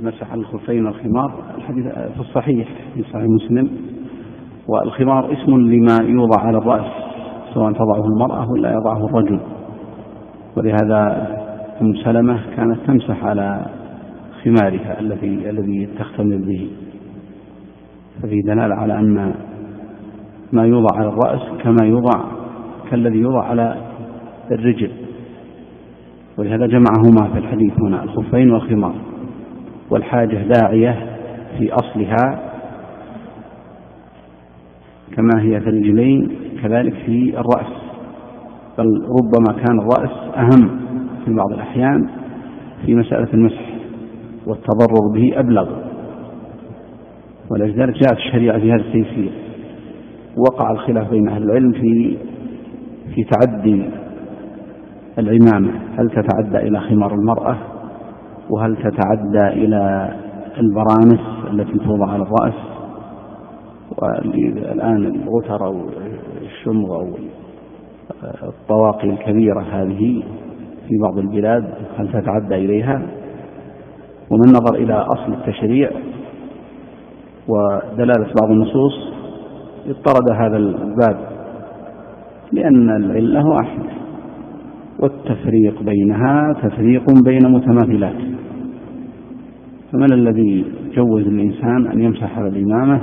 مسح الخفين والخمار. الحديث في الصحيح في صحيح مسلم. والخمار اسم لما يوضع على الرأس سواء تضعه المرأة ولا يضعه الرجل، ولهذا أم سلمة كانت تمسح على خمارها الذي تختمر به، ففي دلالة على أن ما يوضع على الرأس كالذي يوضع على الرجل، ولهذا جمعهما في الحديث هنا الخفين والخمار. والحاجة داعية في أصلها كما هي في الرجلين كذلك في الرأس، بل ربما كان الرأس أهم في بعض الأحيان في مسألة المسح والتضرر به أبلغ، ولذلك جاءت الشريعة في هذا التيسير. وقع الخلاف بين أهل العلم في تعدي العمامة، هل تتعدى إلى خمار المرأة وهل تتعدى إلى البرانس التي توضع على الرأس، والآن الغتر أو الشمغ أو الطواقي الكبيرة هذه في بعض البلاد هل تتعدى إليها. ومن نظر إلى أصل التشريع ودلالة بعض النصوص اضطرد هذا الباب، لأن العلة واحدة والتفريق بينها تفريق بين متماثلات. فمن الذي جوز الإنسان أن يمسح على الإمامة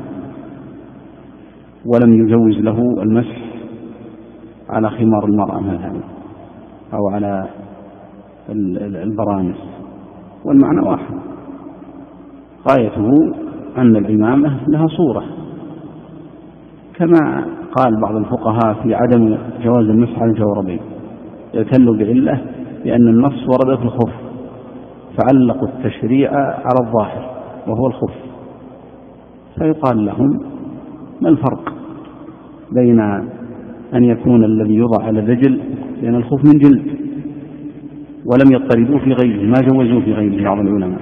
ولم يجوز له المسح على خمار المرأة مثلا أو على البرانس؟ والمعنى واحد، غايته أن العمامة لها صورة، كما قال بعض الفقهاء في عدم جواز المسح على الجوربين يعتل بعلة لأن النص ورد في الخف، فعلقوا التشريع على الظاهر وهو الخف. فيقال لهم ما الفرق بين أن يكون الذي يوضع على الرجل، لأن الخف من جلد، ولم يضطردوا في غيره، ما جوزوا في غيره بعض العلماء.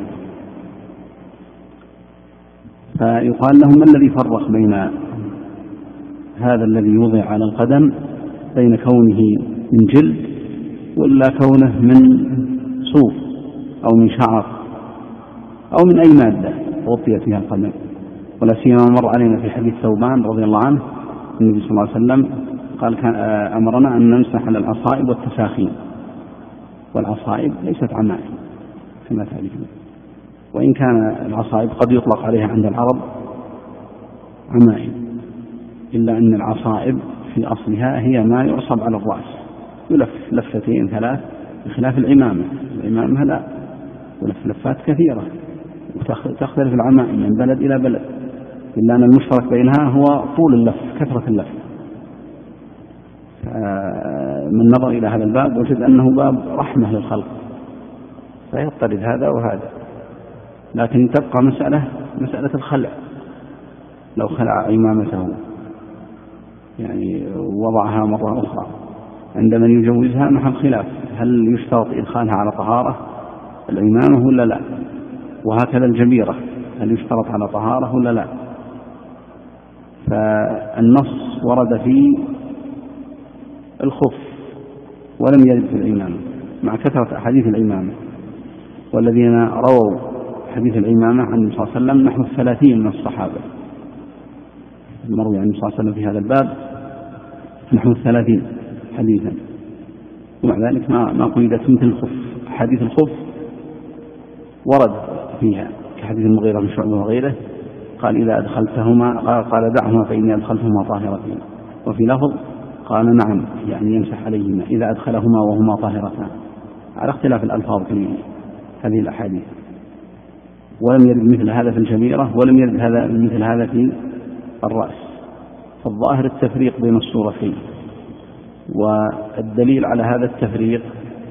فيقال لهم ما الذي فرق بين هذا الذي يوضع على القدم بين كونه من جلد ولا كونه من صوف أو من شعر أو من أي مادة غطيت فيها القدم؟ ولا سيما مر علينا في حديث ثوبان رضي الله عنه النبي صلى الله عليه وسلم قال أمرنا أن نمسح على العصائب والتساخين، والعصائب ليست عمائم كما تعرفون، وإن كان العصائب قد يطلق عليها عند العرب عمائم، إلا أن العصائب في أصلها هي ما يعصب على الرأس، يلف لفتين ثلاث، بخلاف العمامة. العمامة لا، يلف لفات كثيرة وتختلف العمائم من بلد إلى بلد، إلا أن المشترك بينها هو طول اللف، كثرة اللف. من نظر إلى هذا الباب وجد أنه باب رحمة للخلق، فيضطرد هذا وهذا. لكن تبقى مسألة الخلع، لو خلع عمامته يعني وضعها مرة أخرى عندما يجوزها محل خلاف، هل يشترط إدخالها على طهارة العمامة ولا لا؟ وهكذا الجبيرة هل يشترط على طهارة ولا لا؟ فالنص ورد في الخف ولم يرد في العمامة مع كثرة أحاديث العمامة، والذين رووا حديث العمامة عن النبي صلى الله عليه وسلم نحو 30 من الصحابة، المروي عن النبي صلى الله عليه وسلم في هذا الباب نحو 30 حديثا، ومع ذلك ما قيدت مثل الخف. حديث الخف ورد فيها كحديث المغيرة بن شعبة وغيره، قال إذا أدخلتهما قال دعهما فإني أدخلتهما طاهرتين، وفي لفظ قال نعم يعني يمسح عليهما إذا أدخلهما وهما طاهرتان، على اختلاف الألفاظ في هذه الأحاديث. ولم يرد مثل هذا في الجبيرة، ولم يرد مثل هذا في الرأس. فالظاهر التفريق بين الصورتين، والدليل على هذا التفريق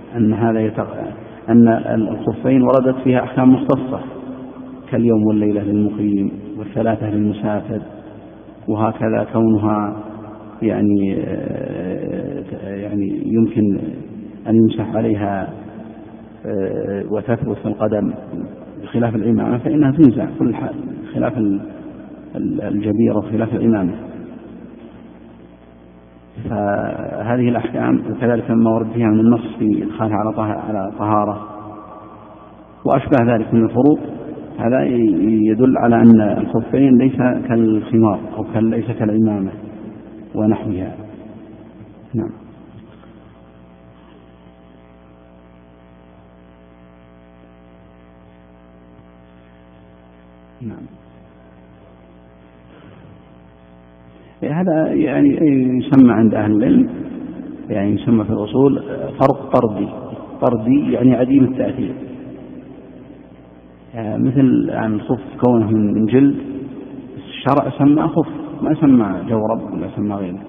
أن الخفين وردت فيها أحكام مختصة كاليوم والليلة للمقيم والثلاثة للمسافر، وهكذا كونها يعني يمكن أن يمسح عليها وتثبت في القدم، بخلاف العمامة فإنها تنزع كل حال، خلاف الجبيرة وخلاف العمامة. فهذه الأحكام وكذلك ما ورد فيها من النص في إدخالها على طهارة وأشبه ذلك من الفروق هذا يدل على أن الخفين ليس كالخمار أو ليس كالعمامة ونحوها. نعم. نعم. هذا يعني يسمى عند أهل العلم، يعني يسمى في الأصول فرق طردي يعني عديم التأثير. مثل عن الخف كونه من جلد، الشرع سمى خف ما سمى جورب ولا سمى غيره.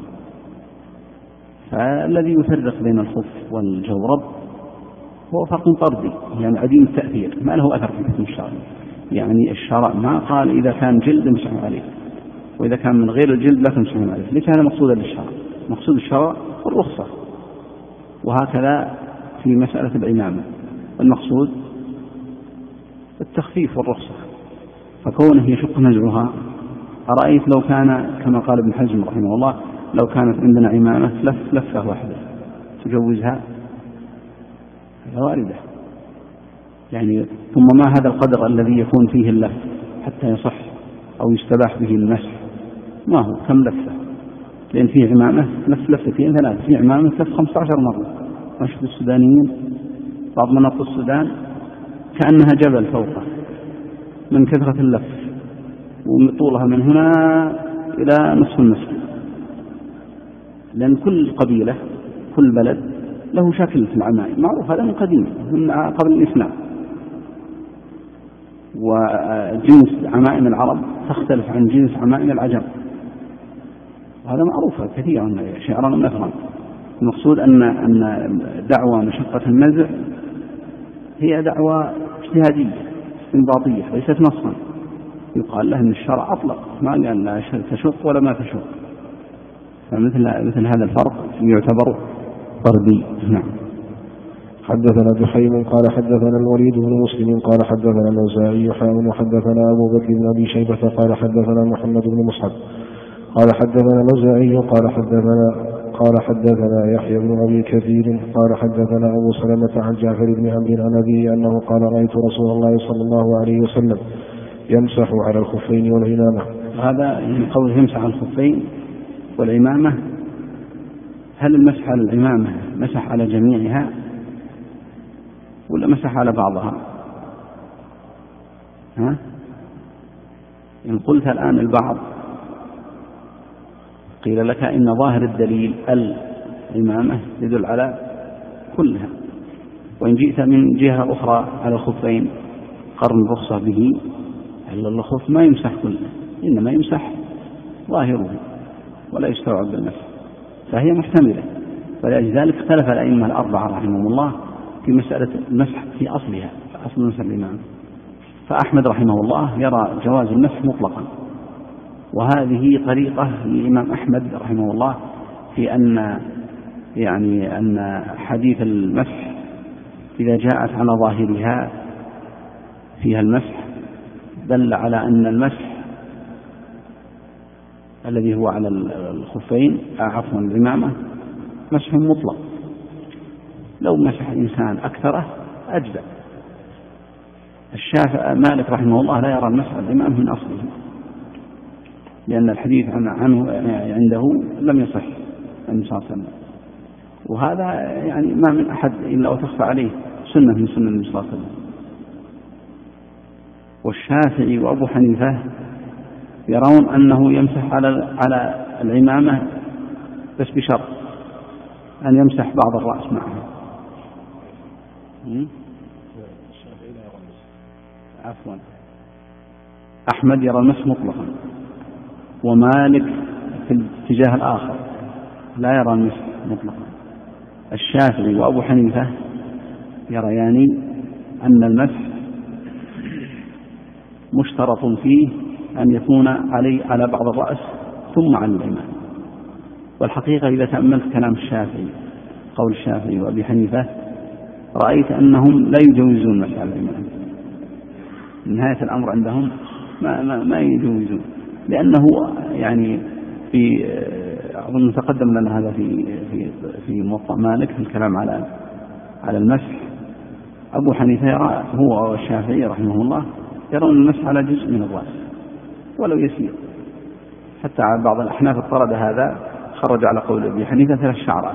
فالذي يفرق بين الخف والجورب هو فرق طردي يعني عديم التأثير، ما له أثر في الحكم الشرعي. يعني الشرع ما قال إذا كان جلد امسحوا عليه، وإذا كان من غير الجلد لا تمسحون عليه. ليس هذا مقصودا للشرع، مقصود الشرع والرخصة. وهكذا في مسألة العمامة المقصود التخفيف والرخصة. فكونه يشق نزعها، أرأيت لو كان كما قال ابن حزم رحمه الله، لو كانت عندنا عمامة لفة واحدة تجوزها، هذا واردة يعني. ثم ما هذا القدر الذي يكون فيه اللف حتى يصح أو يستباح به المسح؟ ما هو كم لفة؟ لأن فيه عمامة لفتين ثلاثة، فيه عمامة لف 15 مرة. ما شفت السودانيين بعض مناطق السودان كأنها جبل فوقه من كثرة اللف، وطولها من هنا إلى نصف المسجد. لأن كل قبيلة كل بلد له شكل في العمائم معروف، هذا من قديم من قبل الإسلام. وجنس عمائم العرب تختلف عن جنس عمائم العجم، وهذا معروف كثيرا شعرا ونثرا. المقصود أن دعوى مشقة النزع هي دعوى اجتهادية استنباطية ليست نصا. يقال له أن الشرع أطلق، ما قال لا تشق ولا ما تشق. فمثل هذا الفرق يعتبر طردي. نعم. حدثنا دحيم قال حدثنا الوليد بن مسلم قال حدثنا الأوزاعي وحدثنا أبو بكر بن أبي شيبة قال حدثنا محمد بن مصعب قال حدثنا الأوزاعي قال حدثنا يحيى بن أبي كثير قال حدثنا أبو سلمة عن جعفر بن عمرو عن أبيه أنه قال رأيت رسول الله صلى الله عليه وسلم يمسح على الخفين والعمامة. هذا من قول يمسح على الخفين والعمامة. هل المسح على العمامة مسح على جميعها ولا مسح على بعضها؟ إن قلت الآن البعض قيل لك إن ظاهر الدليل العمامة يدل على كلها، وإن جئت من جهة أخرى على الخفين قرن رخصة به، الخف ما يمسح كله إنما يمسح ظاهره ولا يستوعب بالمسح، فهي محتملة. ولذلك اختلف الأئمة الأربعة رحمهم الله في مسألة المسح في أصلها، أصل مسح الإمام. فأحمد رحمه الله يرى جواز المسح مطلقا، وهذه طريقة للإمام أحمد رحمه الله في أن حديث المسح إذا جاءت على ظاهرها فيها المسح دل على أن المسح الذي هو على الخفين عفوا العمامة مسح مطلق. لو مسح إنسان أكثره أجزأ. الشافعي مالك رحمه الله لا يرى المسح على الإمام من أصله، لأن الحديث عنه عنده لم يصح النبي صلى الله عليه وسلم، وهذا يعني ما من أحد إلا وتخفى عليه سنة من سنة النبي صلى الله عليه وسلم. والشافعي وأبو حنيفة يرون أنه يمسح على العمامة بس بشرط أن يمسح بعض الرأس معها. عفوا أحمد يرى المسح مطلقا، ومالك في الاتجاه الآخر لا يرى المسح مطلقا. الشافعي وأبو حنيفة يريان أن المسح مشترط فيه أن يكون على بعض الرأس ثم على العمامة. والحقيقة إذا تأملت كلام الشافعي قول الشافعي وأبي حنيفة رأيت أنهم لا يجوزون مسح العمامة. نهاية الأمر عندهم ما يجوزون، لأنه يعني في أظن تقدم لنا هذا في موطأ مالك في الكلام على المسح. أبو حنيفة يرى هو والشافعي رحمه الله يرون المسح على جزء من الرأس ولو يسير، حتى بعض الأحناف اضطرد هذا، خرج على قول أبي حنيفة 3 شعرات،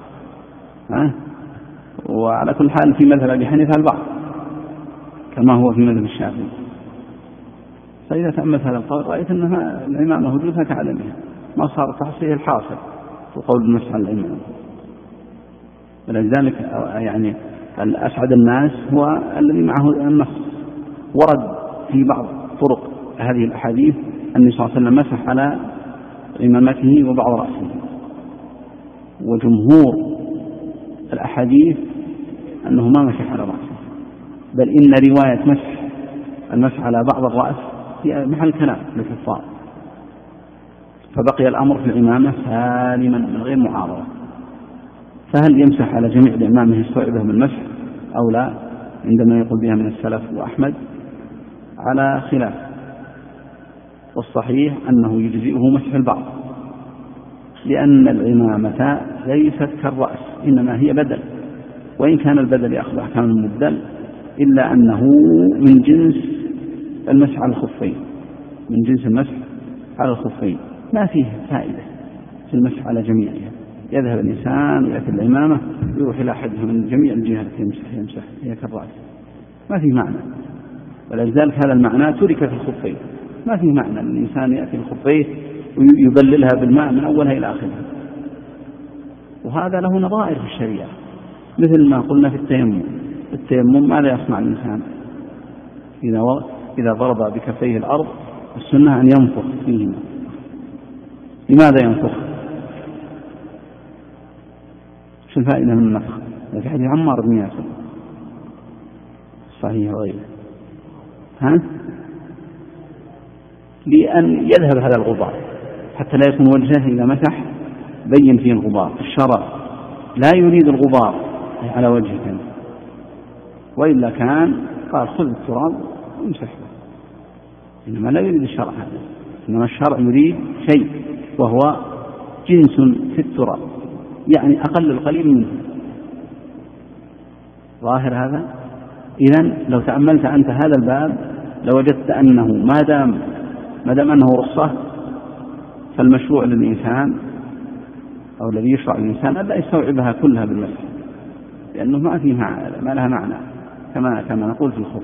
وعلى كل حال في مذهب أبي حنيفة البعض كما هو في مذهب الشافعي. فإذا تأملت هذا القول رأيت أن العمامة وجودها كعدمها، ما صار تحصيل الحاصل في قول المسح على العمامة. ولذلك يعني الأسعد الناس هو الذي معه النص. ورد في بعض طرق هذه الأحاديث أن النبي صلى الله عليه وسلم مسح على عمامته وبعض رأسه، وجمهور الأحاديث أنه ما مسح على رأسه، بل إن رواية المسح على بعض الرأس في محل كلام للحفاظ، فبقي الأمر في العمامة سالما من غير معارضة. فهل يمسح على جميع العمامة يستوعبه بالمسح أو لا؟ عندما يقول بها من السلف وأحمد على خلاف، والصحيح أنه يجزئه مسح البعض، لأن العمامة ليست كالرأس، إنما هي بدل، وإن كان البدل يأخذ أحكام المبدل إلا أنه من جنس المسح على الخفين، من جنس المسح على الخفين، ما فيه فائدة في المسح على جميعها. يذهب الإنسان ويأتي العمامة يروح إلى أحدها من جميع الجهات يمسح هي كالرأس، ما فيه معنى. ولذلك هذا المعنى ترك في الخفين، ما فيه معنى الإنسان يأتي الخفين ويبللها بالماء من أولها إلى آخرها، وهذا له نظائر في الشريعة، مثل ما قلنا في التيمم ماذا يصنع الإنسان إذا ضرب بكفيه الأرض؟ السنة أن ينفخ فيهما. لماذا ينفخ؟ شو الفائدة من النفخ؟ في حديث عمار بن ياسر صحيح وغيره، لأن يذهب هذا الغبار، حتى لا يكون وجهه إذا مسح بين فيه الغبار. الشرع لا يريد الغبار على وجهك، وإلا كان قال خذ التراب وامسح، إنما لا يريد الشرع هذا، إنما الشرع يريد شيء وهو جنس في التراب، يعني أقل القليل منه. ظاهر هذا؟ إذن لو تأملت أنت هذا الباب لوجدت أنه ما دام أنه رخصة، فالمشروع للإنسان أو الذي يشرع للإنسان ألا يستوعبها كلها بالمسح، لأنه ما لها معنى كما نقول في الخف.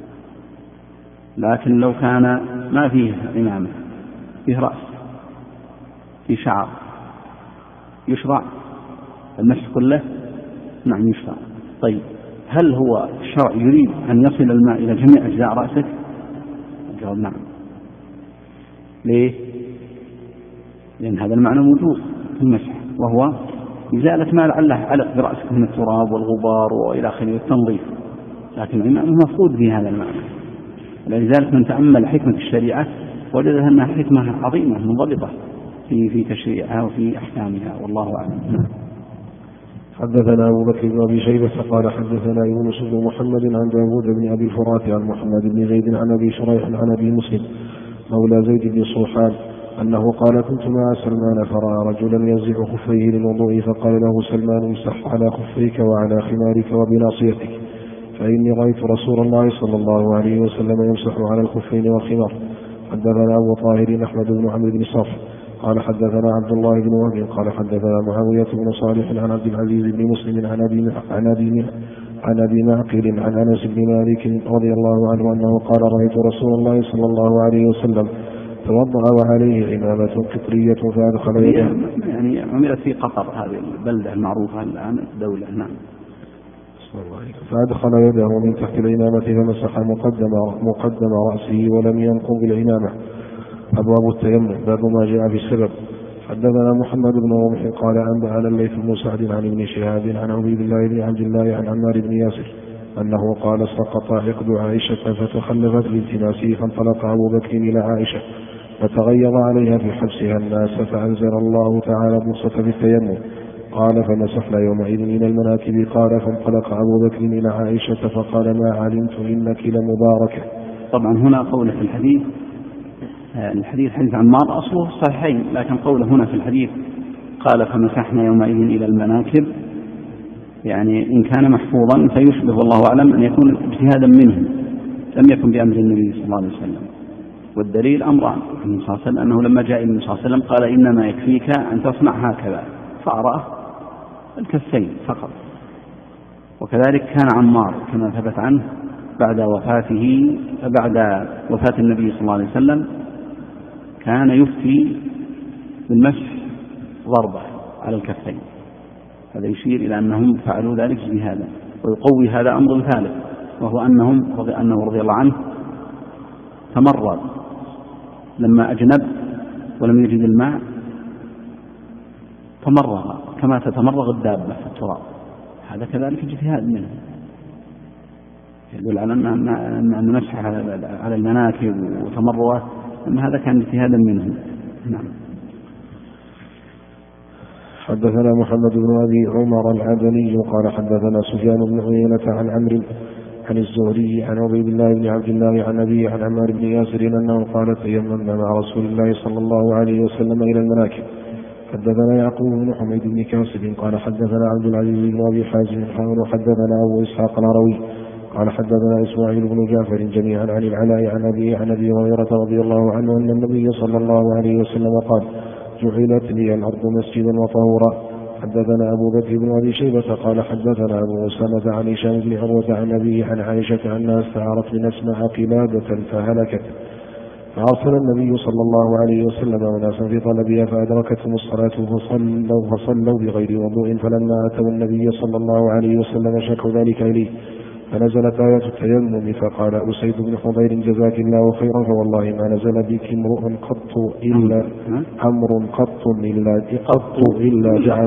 لكن لو كان ما فيه عمامة، فيه رأس، فيه شعر، يشرع المسح كله؟ نعم يشرع. طيب هل هو الشرع يريد أن يصل الماء إلى جميع أجزاء رأسك؟ الجواب نعم. ليه؟ لأن هذا المعنى موجود في المسح، وهو إزالة ما لعله علق برأسك من التراب والغبار وإلى آخره والتنظيف، لكن العمامة مفقود في هذا المعنى. ولذلك من تأمل حكمة الشريعة وجدها أنها حكمة عظيمة منضبطة في تشريعها وفي أحكامها، والله أعلم. حدثنا أبو بكر بن أبي شيبة قال حدثنا يونس بن محمد عن داود بن أبي الفرات عن محمد بن زيد عن أبي شريح عن أبي مسلم مولى زيد بن صوحان أنه قال كنت مع سلمان فرأى رجلا ينزع خفيه للوضوء، فقال له سلمان امسح على خفيك وعلى خمارك وبناصيتك، فإني رأيت رسول الله صلى الله عليه وسلم يمسح على الخفين والخمار. حدثنا أبو طاهر أحمد بن عمرو بن صافي قال حدثنا عبد الله بن وهب قال حدثنا معاوية بن صالح عن عبد العزيز بن مسلم عن أبي معقل عن أنس بن مالك رضي الله عنه أنه قال رأيت رسول الله صلى الله عليه وسلم توضأ وعليه عمامة قطرية فأدخل يده، يعني عملت في قطر، هذه البلدة المعروفة الآن الدولة. نعم. فأدخل يده من تحت العمامة فمسح مقدم رأسه ولم ينقض بالعمامة. أبواب التيمم باب ما جاء في السبب. حدثنا محمد بن رمح قال أنبأنا الليث بن سعد عن ابن شهاب عن عبيد الله بن عبد الله عن عمار بن ياسر أنه قال سقط عقد عائشة فتخلفت بالتماسه، فانطلق أبو بكر إلى عائشة فتغيظ عليها في حبسها الناس، فأنزل الله تعالى الرخصة بالتيمم. قال فمسحنا يومئذ من المناكب. قال فانطلق أبو بكر إلى عائشة فقال ما علمت إنك لمباركة. طبعا هنا قول في الحديث حديث عمار أصله صحيحين، لكن قوله هنا في الحديث قال فمسحنا يومئذ إلى المناكب، يعني إن كان محفوظا فيشبه والله أعلم أن يكون اجتهادا منه لم يكن بأمر النبي صلى الله عليه وسلم. والدليل أمران، النبي صلى الله عليه وسلم أنه لما جاء النبي صلى الله عليه وسلم قال إنما يكفيك أن تصنع هكذا، فأراه الكفين فقط. وكذلك كان عمار كما ثبت عنه بعد وفاة النبي صلى الله عليه وسلم كان يفتي بالمسح ضربة على الكفين. هذا يشير إلى أنهم فعلوا ذلك اجتهادا. ويقوي هذا أمر ثالث، وهو أنه رضي الله عنه تمرض لما أجنب ولم يجد الماء، تمرغ كما تتمرغ الدابة في التراب. هذا كذلك اجتهاد منه، يدل على أن مسح على المناكب وتمرغه أن هذا كان اجتهادا منه. نعم. حدثنا محمد بن أبي عمر العدني قال حدثنا سفيان بن عيينة عن عمرو عن الزهري عن عبيد الله بن عبد الله عن أبيه عن عمار بن ياسر أنه قال تيممنا مع رسول الله صلى الله عليه وسلم إلى المناكب. حدثنا يعقوب بن حميد بن كاسب قال حدثنا عبد العزيز بن أبي حازم حدثنا أبو إسحاق الهروي قال حدثنا إسماعيل بن جعفر جميعا عن العلاء عن أبيه عن أبي هريرة رضي الله عنه أن النبي صلى الله عليه وسلم قال جعلت لي الأرض مسجدا وطهورا. حدثنا أبو بكر بن أبي شيبة قال حدثنا أبو أسامة عن هشام بن عروة عن أبيه عن عائشة أنها استعارت من أسماء قلادة فهلكت، فأرسل النبي صلى الله عليه وسلم وناسا في طلبها فأدركتهم الصلاة فصلوا بغير وضوء، فلما أتوا النبي صلى الله عليه وسلم شكوا ذلك إليه، فنزلت آية التيمم فقال أسيد بن حضير جزاك الله خيرا فوالله ما نزل بك امرؤ قط إلا أمر قط إلا جعل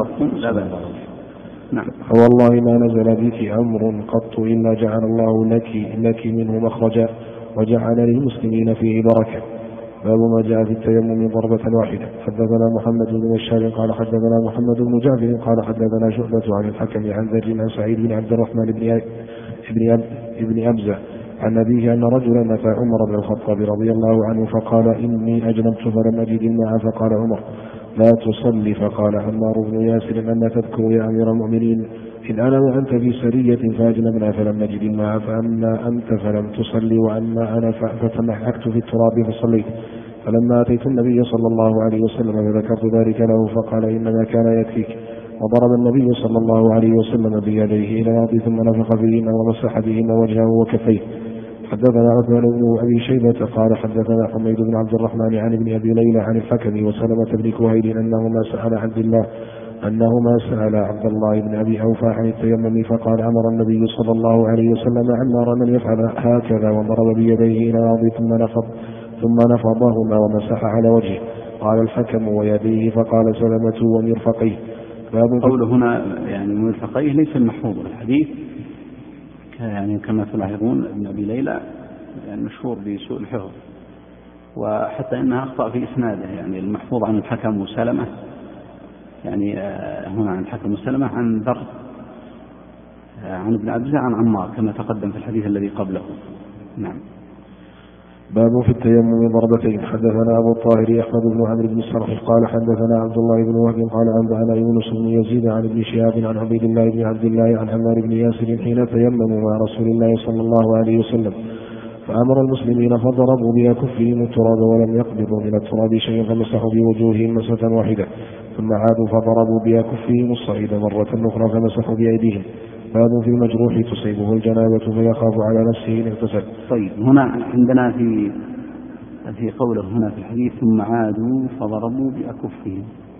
فوالله ما نزل بك أمر قط إلا جعل الله لك منه مخرجا وجعل للمسلمين فيه بركة. باب ما جاء في التيمم ضربة واحدة. حدثنا محمد بن بشار قال حدثنا محمد بن جعفر قال حدثنا شعبة عن الحكم عن زيد عن سعيد بن عبد الرحمن ابن أبزة عن أبيه أن رجلا أتى عمر بن الخطاب رضي الله عنه فقال إني أجنبت فلم أجد الماء، فقال عمر لا تصلي، فقال عمار بن ياسر أن تذكر يا أمير المؤمنين إن أنا وأنت في سرية فأجنبنا فلم نجد الماء، فأما أنت فلم تصلي وأما أنا فتمحكت في التراب فصليت. فلما أتيت النبي صلى الله عليه وسلم فذكرت ذلك له فقال إنما كان يكفيك، وضرب النبي صلى الله عليه وسلم بيديه إلى الأرض ثم نفخ بهما ومسح بهما وجهه وكفيه. حدثنا عثمان بن أبي شيبة قال حدثنا حميد بن عبد الرحمن عن ابن أبي ليلى عن الحكم وسلمة بن كهيل أنهما سأل عبد الله بن أبي أوفى عن التيمم، فقال أمر النبي صلى الله عليه وسلم عمارا أن يفعل هكذا، وضرب بيديه إلى الأرض ثم نفضهما ومسح على وجهه. قال الحكم ويديه، فقال سلمة ومرفقيه. قوله هنا يعني مرفقيه ليس المحفوظ الحديث، يعني كما تلاحظون ابن أبي ليلى يعني مشهور بسوء الحفظ، وحتى إنها أخطأ في إسناده، يعني المحفوظ عن الحكم وسلمة، يعني هنا عن الحكم وسلمة عن ذر عن ابن أبزة عن عمار كما تقدم في الحديث الذي قبله. نعم. باب في التيمم ضربتين. حدثنا أبو الطاهر أحمد بن عمرو بن الصرح قال حدثنا عبد الله بن وهب قال أنبأنا يونس بن يزيد عن ابن شهاب عن عبيد الله بن عبد الله عن عمار بن ياسر حين تيمموا مع رسول الله صلى الله عليه وسلم، فأمر المسلمين فضربوا بأكفهم التراب ولم يقبضوا من التراب شيئا، فمسحوا بوجوههم مسحة واحدة، ثم عادوا فضربوا بأكفهم الصعيد مرة أخرى فمسحوا بأيديهم. باب في المجروح تصيبه الجنابة فيخاف على نفسه إن اغتسل. طيب، هنا عندنا في قوله هنا في الحديث ثم عادوا فضربوا بأكفهم.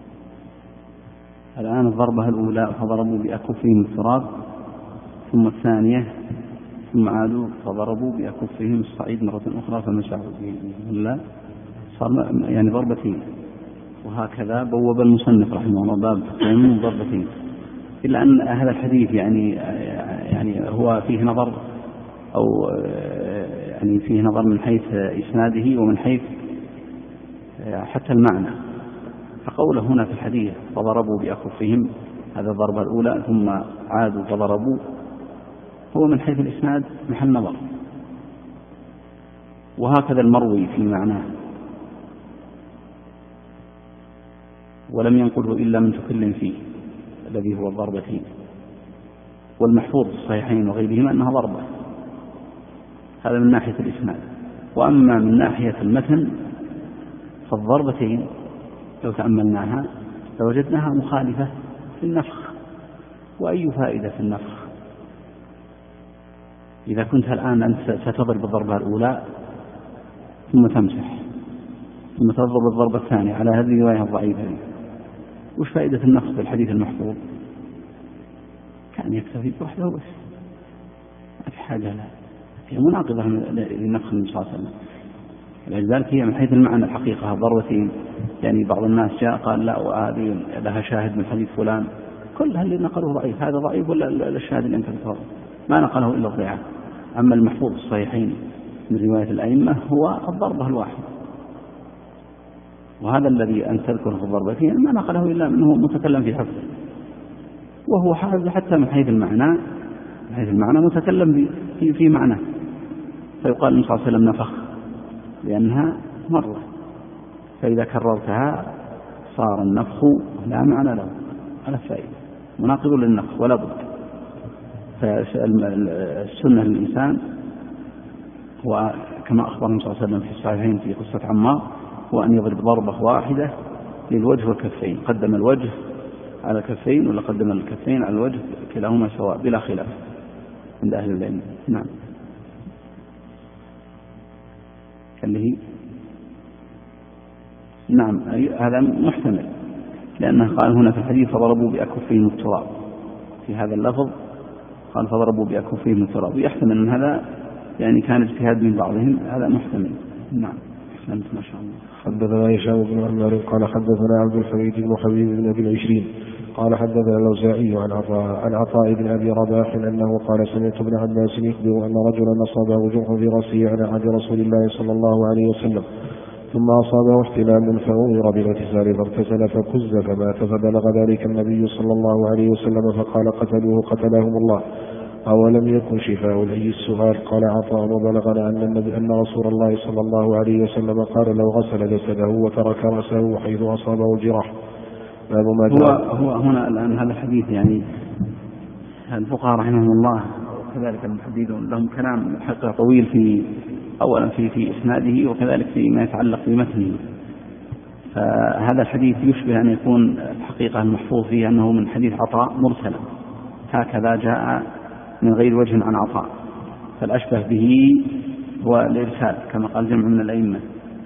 الآن الضربة الأولى فضربوا بأكفهم التراب، ثم الثانية ثم عادوا فضربوا بأكفهم الصعيد مرة أخرى فمسحوا بأيديهم. لا، صار يعني ضربتين، وهكذا بوب المصنف رحمه الله باب التيمم ضربتين، إلا أن هذا الحديث يعني هو فيه نظر، أو يعني فيه نظر من حيث إسناده ومن حيث حتى المعنى. فقوله هنا في الحديث فضربوا بأكفهم، هذا الضربة الأولى، ثم عادوا فضربوا، هو من حيث الإسناد محل نظر، وهكذا المروي في معناه، ولم ينقله إلا من تكل فيه الذي هو الضربتين، والمحفوظ في الصحيحين وغيرهما أنها ضربة. هذا من ناحية الإسناد. وأما من ناحية المتن فالضربتين لو تأملناها لوجدناها مخالفة في النفخ. وأي فائدة في النفخ إذا كنت الآن أنت ستضرب الضربة الأولى ثم تمسح ثم تضرب الضربة الثانية على هذه الرواية الضعيفة، وش فائدة النفخ في الحديث المحفوظ؟ كان يكتفي بوحده بس، ما في حاجة لها، هي مناقضة للنفخ النبي صلى الله عليه وسلم. لذلك هي من حيث المعنى الحقيقة ضربتين. يعني بعض الناس جاء قال لا وهذه لها شاهد من حديث فلان، كل اللي نقله ضعيف، هذا ضعيف ولا الشاهد اللي انت بتقوله ما نقله إلا الضعاف. أما المحفوظ الصحيحين من رواية الأئمة هو الضربة الواحدة، وهذا الذي أن تذكره في الضربتين ما نقله إلا منه متكلم في حفظه، وهو حافظ حتى من حيث المعنى، من حيث المعنى متكلم في معنى. فيقال النبي صلى الله عليه وسلم نفخ لأنها مرة، فإذا كررتها صار النفخ لا معنى له على الفائدة، مناقض للنفخ ولا بد. فالسنة للإنسان هو كما أخبر النبي صلى الله عليه وسلم في الصحيحين في قصة عمار، هو أن يضرب ضربة واحدة للوجه والكفين، قدم الوجه على الكفين ولا قدم الكفين على الوجه، كلاهما سواء بلا خلاف عند أهل العلم. نعم. اللي هي نعم هذا محتمل، لأنه قال هنا في الحديث فضربوا بأكفهم التراب، في هذا اللفظ قال فضربوا بأكفهم التراب، ويحتمل أن هذا يعني كان اجتهاد من بعضهم، هذا محتمل. نعم. أحسنت ما شاء الله. حدثنا هشام بن عمار قال حدثنا عبد الحميد بن حبيب بن أبي العشرين قال حدثنا الأوزاعي عن عطاء بن أبي رباح أنه قال سمعت ابن عباس يخبر أن رجلا أصابه جرح في رأسه على عهد رسول الله صلى الله عليه وسلم، ثم أصابه احتلام فأمر بالاغتسال فاغتسل فكز فمات، فبلغ ذلك النبي صلى الله عليه وسلم فقال قتلوه قتلهم الله، أولم يكن شفاء لأي السؤال؟ قال عطاء وبلغنا أن رسول الله صلى الله عليه وسلم قال لو غسل جسده وترك رأسه حيث أصابه الجراح. هو هنا الآن هذا الحديث يعني الفقهاء رحمهم الله وكذلك المحدثون لهم كلام حقيقة طويل في أولا في إسناده وكذلك فيما يتعلق بمتنه. فهذا الحديث يشبه أن يكون الحقيقة المحفوظ فيه أنه من حديث عطاء مرسلا، هكذا جاء من غير وجه عن عطاء، فالأشبه به هو الإرسال كما قال جمع من الأئمة.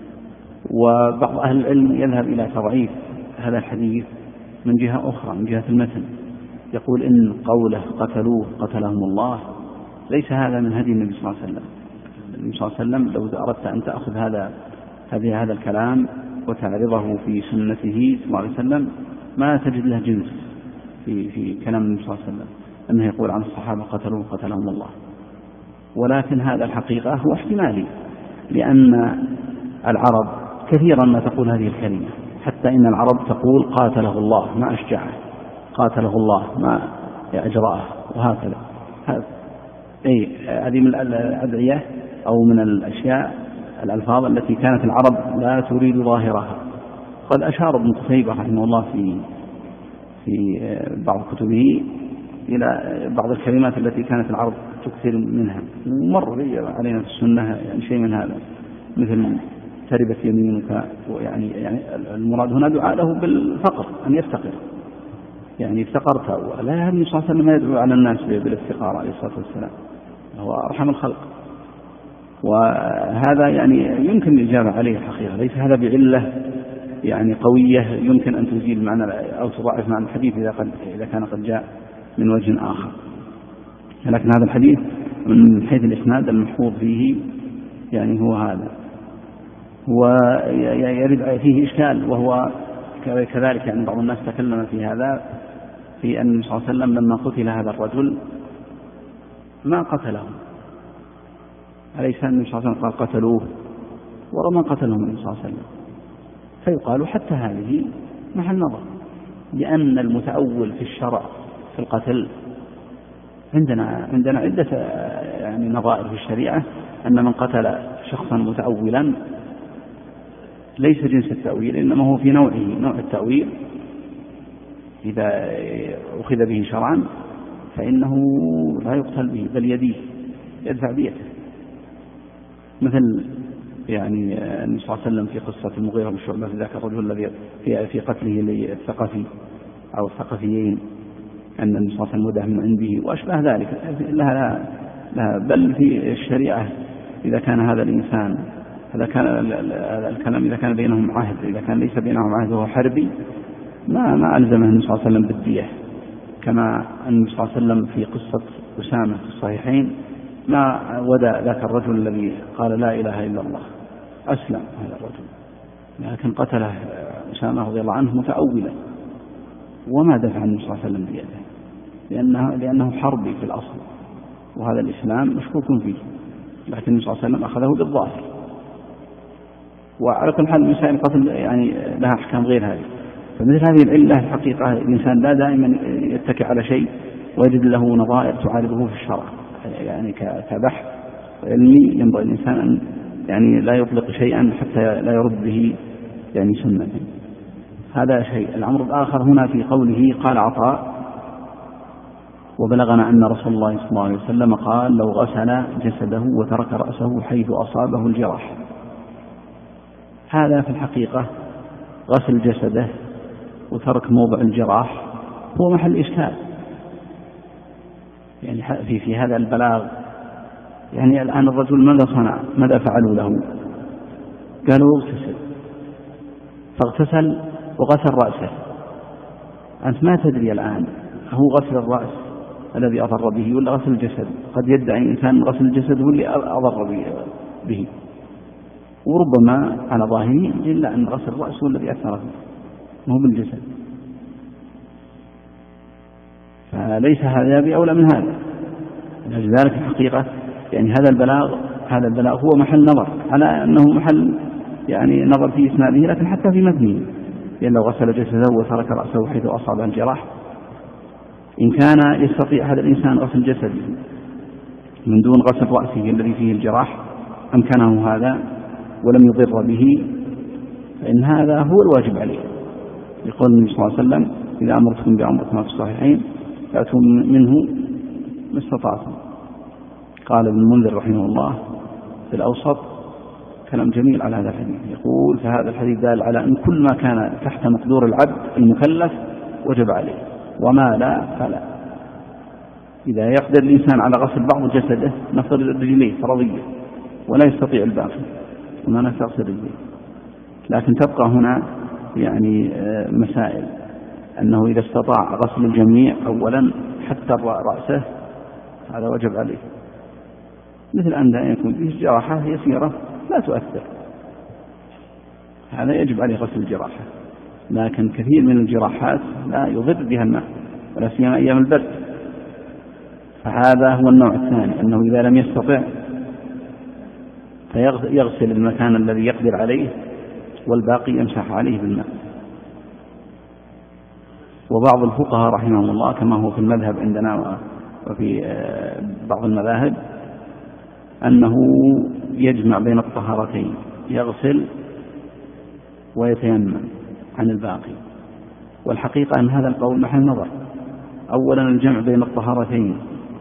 وبعض أهل العلم يذهب إلى تضعيف هذا الحديث من جهة أخرى، من جهة المتن، يقول إن قوله قتلوه قتلهم الله ليس هذا من هدي النبي صلى الله عليه وسلم. النبي صلى الله عليه وسلم لو أردت أن تأخذ هذا الكلام وتعرضه في سنته صلى الله عليه وسلم ما تجد له جنس في كلام النبي صلى الله عليه وسلم، أنه يقول عن الصحابة قتلوه قتلهم الله. ولكن هذا الحقيقة هو احتمالي، لأن العرب كثيرا ما تقول هذه الكلمة، حتى إن العرب تقول قاتله الله ما أشجعه، قاتله الله ما أجرأه، وهكذا. هذه من الأدعية أو من الأشياء الألفاظ التي كانت العرب لا تريد ظاهرها. قد أشار ابن قتيبة رحمه الله في بعض كتبه إلى بعض الكلمات التي كانت العرب تكثر منها، مر علينا في السنة يعني شيء من هذا، مثل تربت يمينك، يعني المراد هنا دعاء له بالفقر، أن يفتقر، يعني افتقرت. لا، النبي صلى الله عليه وسلم ما يدعو على الناس بالافتقار عليه الصلاة والسلام، هو أرحم الخلق. وهذا يعني يمكن الإجابة عليه الحقيقة، ليس هذا بعلة يعني قوية يمكن أن تزيل معنى أو تضاعف معنى الحديث إذا كان قد جاء من وجه آخر. لكن هذا الحديث من حيث الإسناد المحفوظ فيه يعني هو هذا، ويرد فيه إشكال، وهو كذلك يعني بعض الناس تكلم في هذا، في أن النبي صلى الله عليه وسلم لما قتل هذا الرجل ما قتله، أليس النبي صلى الله عليه وسلم قال قتلوه ورما قتلهم النبي صلى الله عليه وسلم؟ فيقال حتى هذه محل نظر، لأن المتأول في الشرع في القتل عندنا عدة يعني نظائر في الشريعة، أن من قتل شخصا متأولا ليس جنس التأويل، إنما هو في نوع التأويل إذا أخذ به شرعا فإنه لا يقتل به بل يديه يدفع ديته، مثل يعني النبي صلى الله عليه وسلم في قصة المغيرة بن شعبة ذاك الرجل الذي في قتله للثقفي أو الثقفيين أن النبي صلى الله عليه وسلم وداه من عنده وأشبه ذلك لها بل في الشريعة إذا كان هذا الإنسان هذا كان الكلام إذا كان بينهم عهد، إذا كان ليس بينهم عهد وهو حربي ما ألزمه النبي صلى الله عليه وسلم بالدية، كما النبي صلى الله عليه وسلم في قصة أسامة في الصحيحين ما ودى ذاك الرجل الذي قال لا إله إلا الله، أسلم هذا الرجل لكن قتله أسامة رضي الله عنه متأولا وما دفع النبي صلى الله عليه وسلم بيده لأنه حربي في الأصل، وهذا الإسلام مشكوك فيه، لكن النبي صلى الله عليه وسلم أخذه بالظاهر. وعلى كل حال مسائل القتل يعني لها أحكام غير هذه. فمثل هذه العلة الحقيقة الإنسان لا دائما يتكئ على شيء ويجد له نظائر تعارضه في الشرع، يعني كبحث علمي ينبغي الإنسان أن يعني لا يطلق شيئا حتى لا يرد به يعني سنة. هذا شيء. الأمر الآخر هنا في قوله قال عطاء وبلغنا أن رسول الله صلى الله عليه وسلم قال لو غسل جسده وترك رأسه حيث أصابه الجراح. هذا في الحقيقة غسل جسده وترك موضع الجراح هو محل إشكال، يعني في هذا البلاغ. يعني الآن الرجل ماذا صنع؟ ماذا فعلوا له؟ قالوا اغتسل، فاغتسل وغسل رأسه. أنت ما تدري الآن هو غسل الرأس الذي أضر به ولا غسل الجسد؟ قد يدعي إنسان غسل الجسد هو اللي أضر به، وربما على ظاهره إلا أن غسل الرأس هو الذي أثر فيه مو بالجسد، فليس هذا بأولى من هذا. لذلك الحقيقة يعني هذا البلاغ هو محل نظر، على أنه محل يعني نظر في إسناده، لكن حتى في متنه، لأن لو غسل جسده وترك رأسه حيث أصابه الجراح، إن كان يستطيع هذا الإنسان غسل جسده من دون غسل رأسه الذي فيه الجراح أمكنه هذا ولم يضر به، فإن هذا هو الواجب عليه. يقول النبي صلى الله عليه وسلم إذا أمرتكم بأمر كما في الصحيحين فأتوا منه ما استطعتم. قال ابن المنذر رحمه الله في الأوسط كلام جميل على هذا الحديث، يقول فهذا الحديث دال على أن كل ما كان تحت مقدور العبد المكلف وجب عليه، وما لا فلا. إذا يقدر الإنسان على غسل بعض جسده نفض رجليه فرضية ولا يستطيع الباقي وما نغسل رجليه، لكن تبقى هنا يعني مسائل أنه إذا استطاع غسل الجميع أولا حتى رأسه هذا وجب عليه، مثل أن يكون فيه جراحة يسيرة لا تؤثر، هذا يجب عليه غسل الجراحة. لكن كثير من الجراحات لا يضر بها الماء ولا سيما أيام البرد، فهذا هو النوع الثاني، أنه إذا لم يستطع فيغسل المكان الذي يقدر عليه والباقي يمسح عليه بالماء. وبعض الفقهاء رحمهم الله كما هو في المذهب عندنا وفي بعض المذاهب أنه يجمع بين الطهارتين، يغسل ويتيمم عن الباقي. والحقيقة أن هذا القول محل نظر. أولا الجمع بين الطهارتين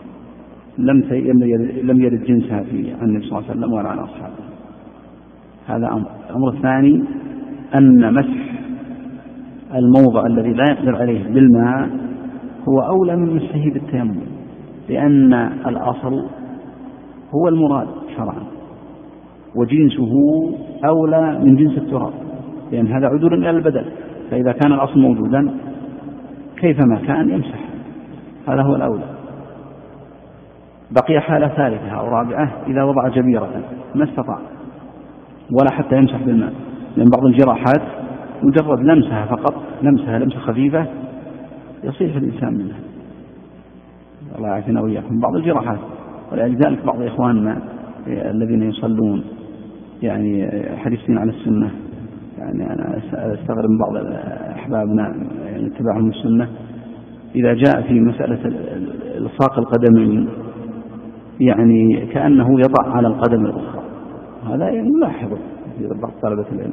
لم يرد جنسها عن النبي صلى الله عليه وسلم ولا عن أصحابه، هذا أمر. الأمر الثاني أن مسح الموضع الذي لا يقدر عليه بالماء هو أولى من مسحه بالتيمم، لأن الأصل هو المراد شرعا وجنسه أولى من جنس التراب، لأن هذا عدول إلى البدل، فإذا كان الأصل موجودا كيفما كان يمسح، هذا هو الأولى. بقي حالة ثالثة أو رابعة إذا وضع جبيرة ما استطاع ولا حتى يمسح بالماء، لأن بعض الجراحات مجرد لمسها فقط، لمسة خفيفة يصيح الإنسان منها، الله يعافينا وإياكم بعض الجراحات. ولذلك بعض إخواننا الذين يصلون يعني حريصين على السنة، يعني أنا أستغرب من بعض أحبابنا يعني اتباعهم السنة، إذا جاء في مسألة الصاق القدمين يعني كأنه يضع على القدم الأخرى، هذا نلاحظه في بعض طلبة العلم.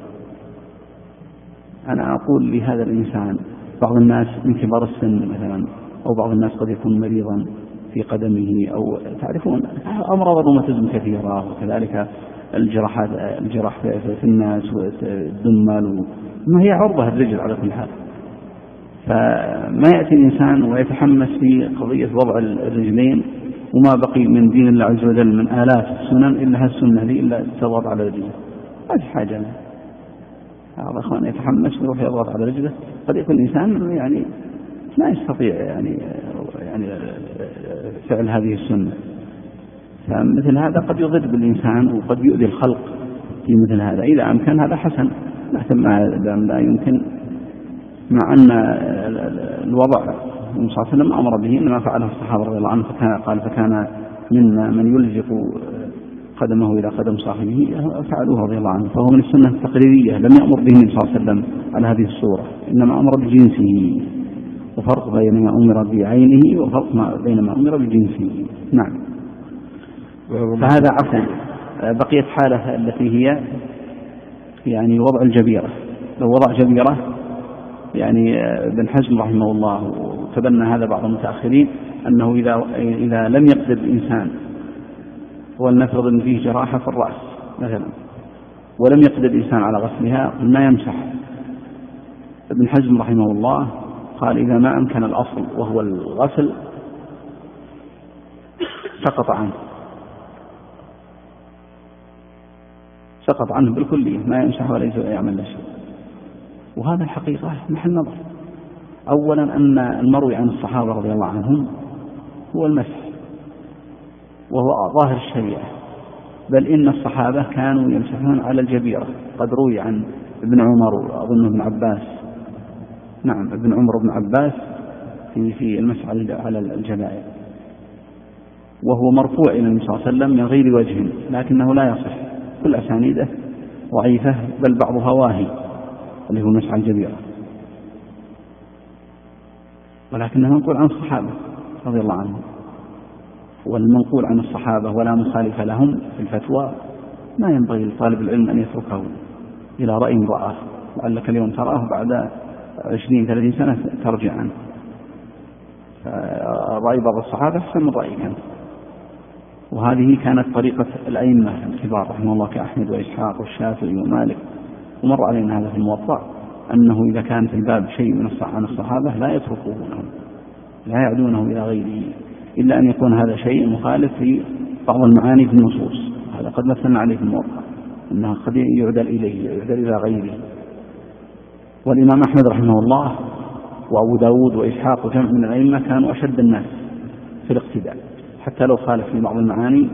أنا أقول لهذا الإنسان بعض الناس من كبار السن مثلا، أو بعض الناس قد يكون مريضا في قدمه، أو تعرفون أمراض الروماتيزم كثيرة، وكذلك الجراح في الناس والدمل، ما هي عرضة الرجل على كل حال. فما يأتي الإنسان ويتحمس في قضية وضع الرجلين وما بقي من دين الله عز وجل من آلاف السنن إلا هالسنة دي إلا تضغط على رجله، هذه حاجة له. هذا أخوان يتحمس ويروح يضغط على رجله، قد يكون الإنسان يعني لا يستطيع يعني فعل هذه السنة، فمثل هذا قد يضر بالإنسان وقد يؤذي الخلق في مثل هذا. إذا أمكن هذا حسن، لكن لا يمكن، مع أن الوضع النبي صلى الله عليه وسلم أمر به، إنما فعله الصحابة رضي الله عنهم، فكان منا من يلزق قدمه إلى قدم صاحبه فعلوه رضي الله عنه، فهو من السنة التقريرية، لم يأمر به النبي صلى الله عليه وسلم على هذه الصورة، إنما أمر بجنسه، وفرق بين ما أمر بعينه وفرق بين ما أمر بجنسه. نعم. فهذا عفوا. بقيت حالة التي هي يعني وضع الجبيرة. لو وضع جبيرة يعني ابن حزم رحمه الله وتبنى هذا بعض المتأخرين، أنه إذا لم يقدر الإنسان، ولنفرض أن فيه جراحة في الرأس مثلا ولم يقدر الإنسان على غسلها، ما يمسح. ابن حزم رحمه الله قال إذا ما أمكن الأصل وهو الغسل سقط عنه بالكلية، ما يمسح ولا يعمل له شيء. وهذا الحقيقة محل نظر. أولا أن المروي عن الصحابة رضي الله عنهم هو المسح، وهو ظاهر الشريعة، بل إن الصحابة كانوا يمسحون على الجبيرة. قد روي عن ابن عمر وأظن ابن عباس، نعم ابن عمر وابن عباس في المسح على الجبائر، وهو مرفوع إلى النبي صلى الله عليه وسلم من غير وجه، لكنه لا يصح، كل أسانيده ضعيفة، بل بعضها واهي، اللي هو المسح على الجبيرة، ولكنه منقول عن الصحابة رضي الله عنهم. والمنقول عن الصحابة ولا مخالف لهم في الفتوى ما ينبغي لطالب العلم أن يتركه إلى رأي رآه، لعلك اليوم تراه بعد 20-30 سنة ترجع عنه. رأي بعض الصحابة أحسن من رأيك أنت. وهذه كانت طريقة الأئمة الكبار رحمه الله كأحمد وإسحاق والشافعي ومالك، ومر علينا هذا في الموطأ، أنه إذا كان في الباب شيء عن الصحابة لا يتركونه، لا يعدونه إلى غيره، إلا أن يكون هذا شيء مخالف في بعض المعاني في النصوص. هذا قد مثلنا عليه في الموطأ، أنه قد يعدل إليه، يعدل إلى غيره. والإمام أحمد رحمه الله وأبو داود وإسحاق وجمع من الأئمة كانوا أشد الناس في الاقتداء، حتى لو خالف في بعض المعاني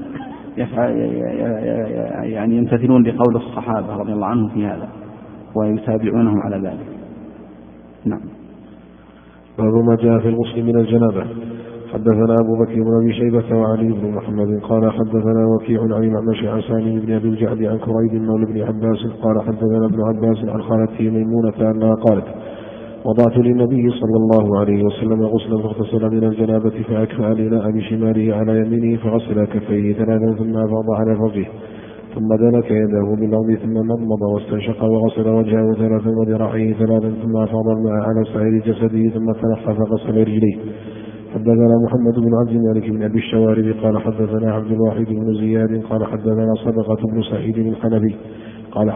يعني يمتثلون لقول الصحابة رضي الله عنهم في هذا ويتابعونهم على ذلك. نعم. باب ما جاء في الغسل من الجنابة. حدثنا أبو بكر بن أبي شيبة وعلي بن محمد قال حدثنا وكيع عن معمش عن سالم بن أبي الجعد عن كريب مولى بن عباس قال حدثنا ابن عباس عن خالته ميمونة أنها قالت وضعت للنبي صلى الله عليه وسلم غسلا فاغتسل من الجنابة فأكفأ الإناء بشماله على يمينه فغسل كفيه 3 ثم أفاض على فرجه ثم دلك يده بالأرض ثم مضمض واستنشق وغسل وجهه 3 وذراعيه 3 ثم أفاض الماء على سائر جسده ثم تنحى فغسل رجليه. حدثنا محمد بن عبد الملك بن أبي الشوارب قال حدثنا عبد الواحد بن زياد قال حدثنا صدقة بن سعيد الحنبي قال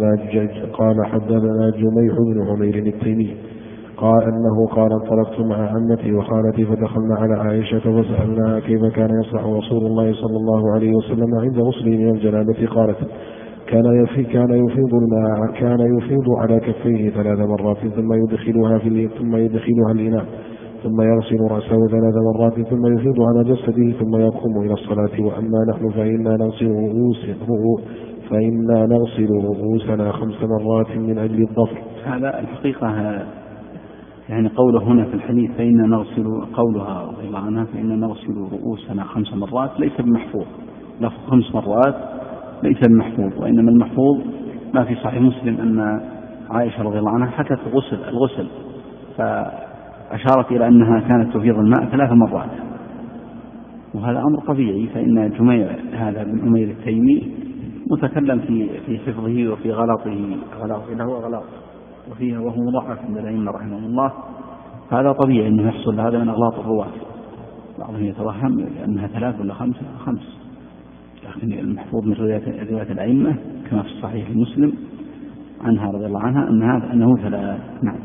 حدثنا جميح بن عمير التيمي قال أنه قال انطلقت مع عمتي وخالتي فدخلنا على عائشة فسألناها كيف كان يصنع رسول الله صلى الله عليه وسلم عند غسله من الجنابة. قالت كان يفيض على كفيه 3 مرات ثم يدخلها الإناء ثم يغسل رأسه 3 مرات ثم يفيض على جسده ثم يقوم إلى الصلاة. وأما نحن فإنا نغسل رؤوسنا 5 مرات من أجل الظفر. هذا الحقيقة يعني قوله هنا في الحديث فإنا نغسل، قولها رضي الله عنها فإنا نغسل رؤوسنا 5 مرات ليس بمحفوظ، لفظ 5 مرات ليس بمحفوظ، وإنما المحفوظ ما في صحيح مسلم أن عائشة رضي الله عنها حكت الغسل فأشارت إلى أنها كانت تفيض الماء 3 مرات، وهذا أمر طبيعي. فإن جميع هذا بن أمير التيمي متكلم في حفظه وفي غلطه له غلط وفيها وهو مضاعف عند الأئمة رحمه الله. هذا طبيعي أنه يحصل هذا من أغلاط الرواة، بعضهم يتوهم أنها 3 ولا 5. لكن المحفوظ من رواية الأئمة كما في الصحيح المسلم عنها رضي الله عنها أنه 3. نعم.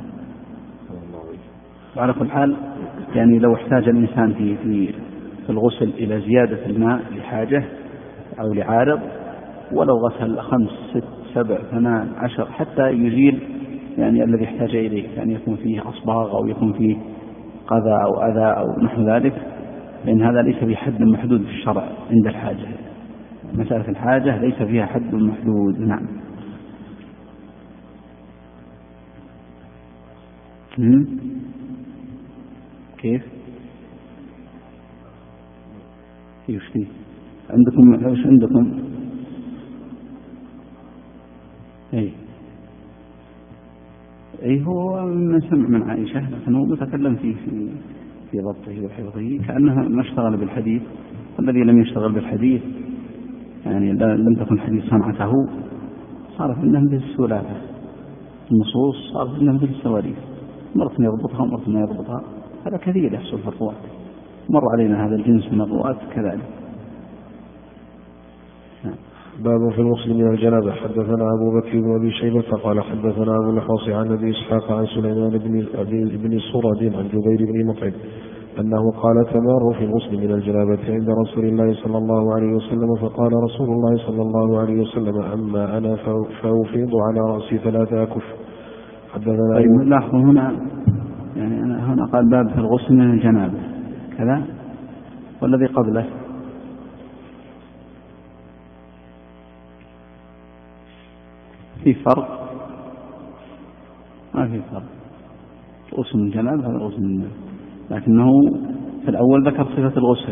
وعلى كل حال يعني لو احتاج الإنسان في الغسل إلى زيادة الماء لحاجة أو لعارض، ولو غسل 5 6 7 8 10 حتى يزيل يعني الذي يحتاج إليه، يعني يكون فيه أصباغ أو يكون فيه قذى أو أذى أو نحو ذلك، لأن هذا ليس بحد محدود في الشرع عند الحاجة. مسألة الحاجة ليس فيها حد محدود. نعم. كيف؟ وش فيه؟ عندكم وش عندكم؟ أي هو من سمع من عائشة، لكن هو متكلم فيه في ضبطه وحفظه كأنه ما اشتغل بالحديث، والذي لم يشتغل بالحديث يعني لم تكن حديث صنعته، صارت منه مثل السلافة، النصوص صارت منه مثل السواليف، مرة يضبطها ومرة ما يضبطها. هذا كثير يحصل في الرواة، مر علينا هذا الجنس من الرواة كذلك. باب في الغسل من الجنابة. حدثنا أبو بكر بن أبي شيبة قال حدثنا أبو الأحوص عن أبي إسحاق عن سليمان بن صرد عن جبير بن مطعم أنه قال تمار في الغسل من الجنابة عند رسول الله صلى الله عليه وسلم، فقال رسول الله صلى الله عليه وسلم أما أنا فأفيض على رأسي 3 أكف. حدثنا طيب لاحظوا هنا، يعني أنا هنا قال باب في الغسل من الجنابة كذا، والذي قبله في فرق؟ ما في فرق. الغسل من الجنابة هذا الغسل من الجنابة، لكنه في الأول ذكر صفة الغسل،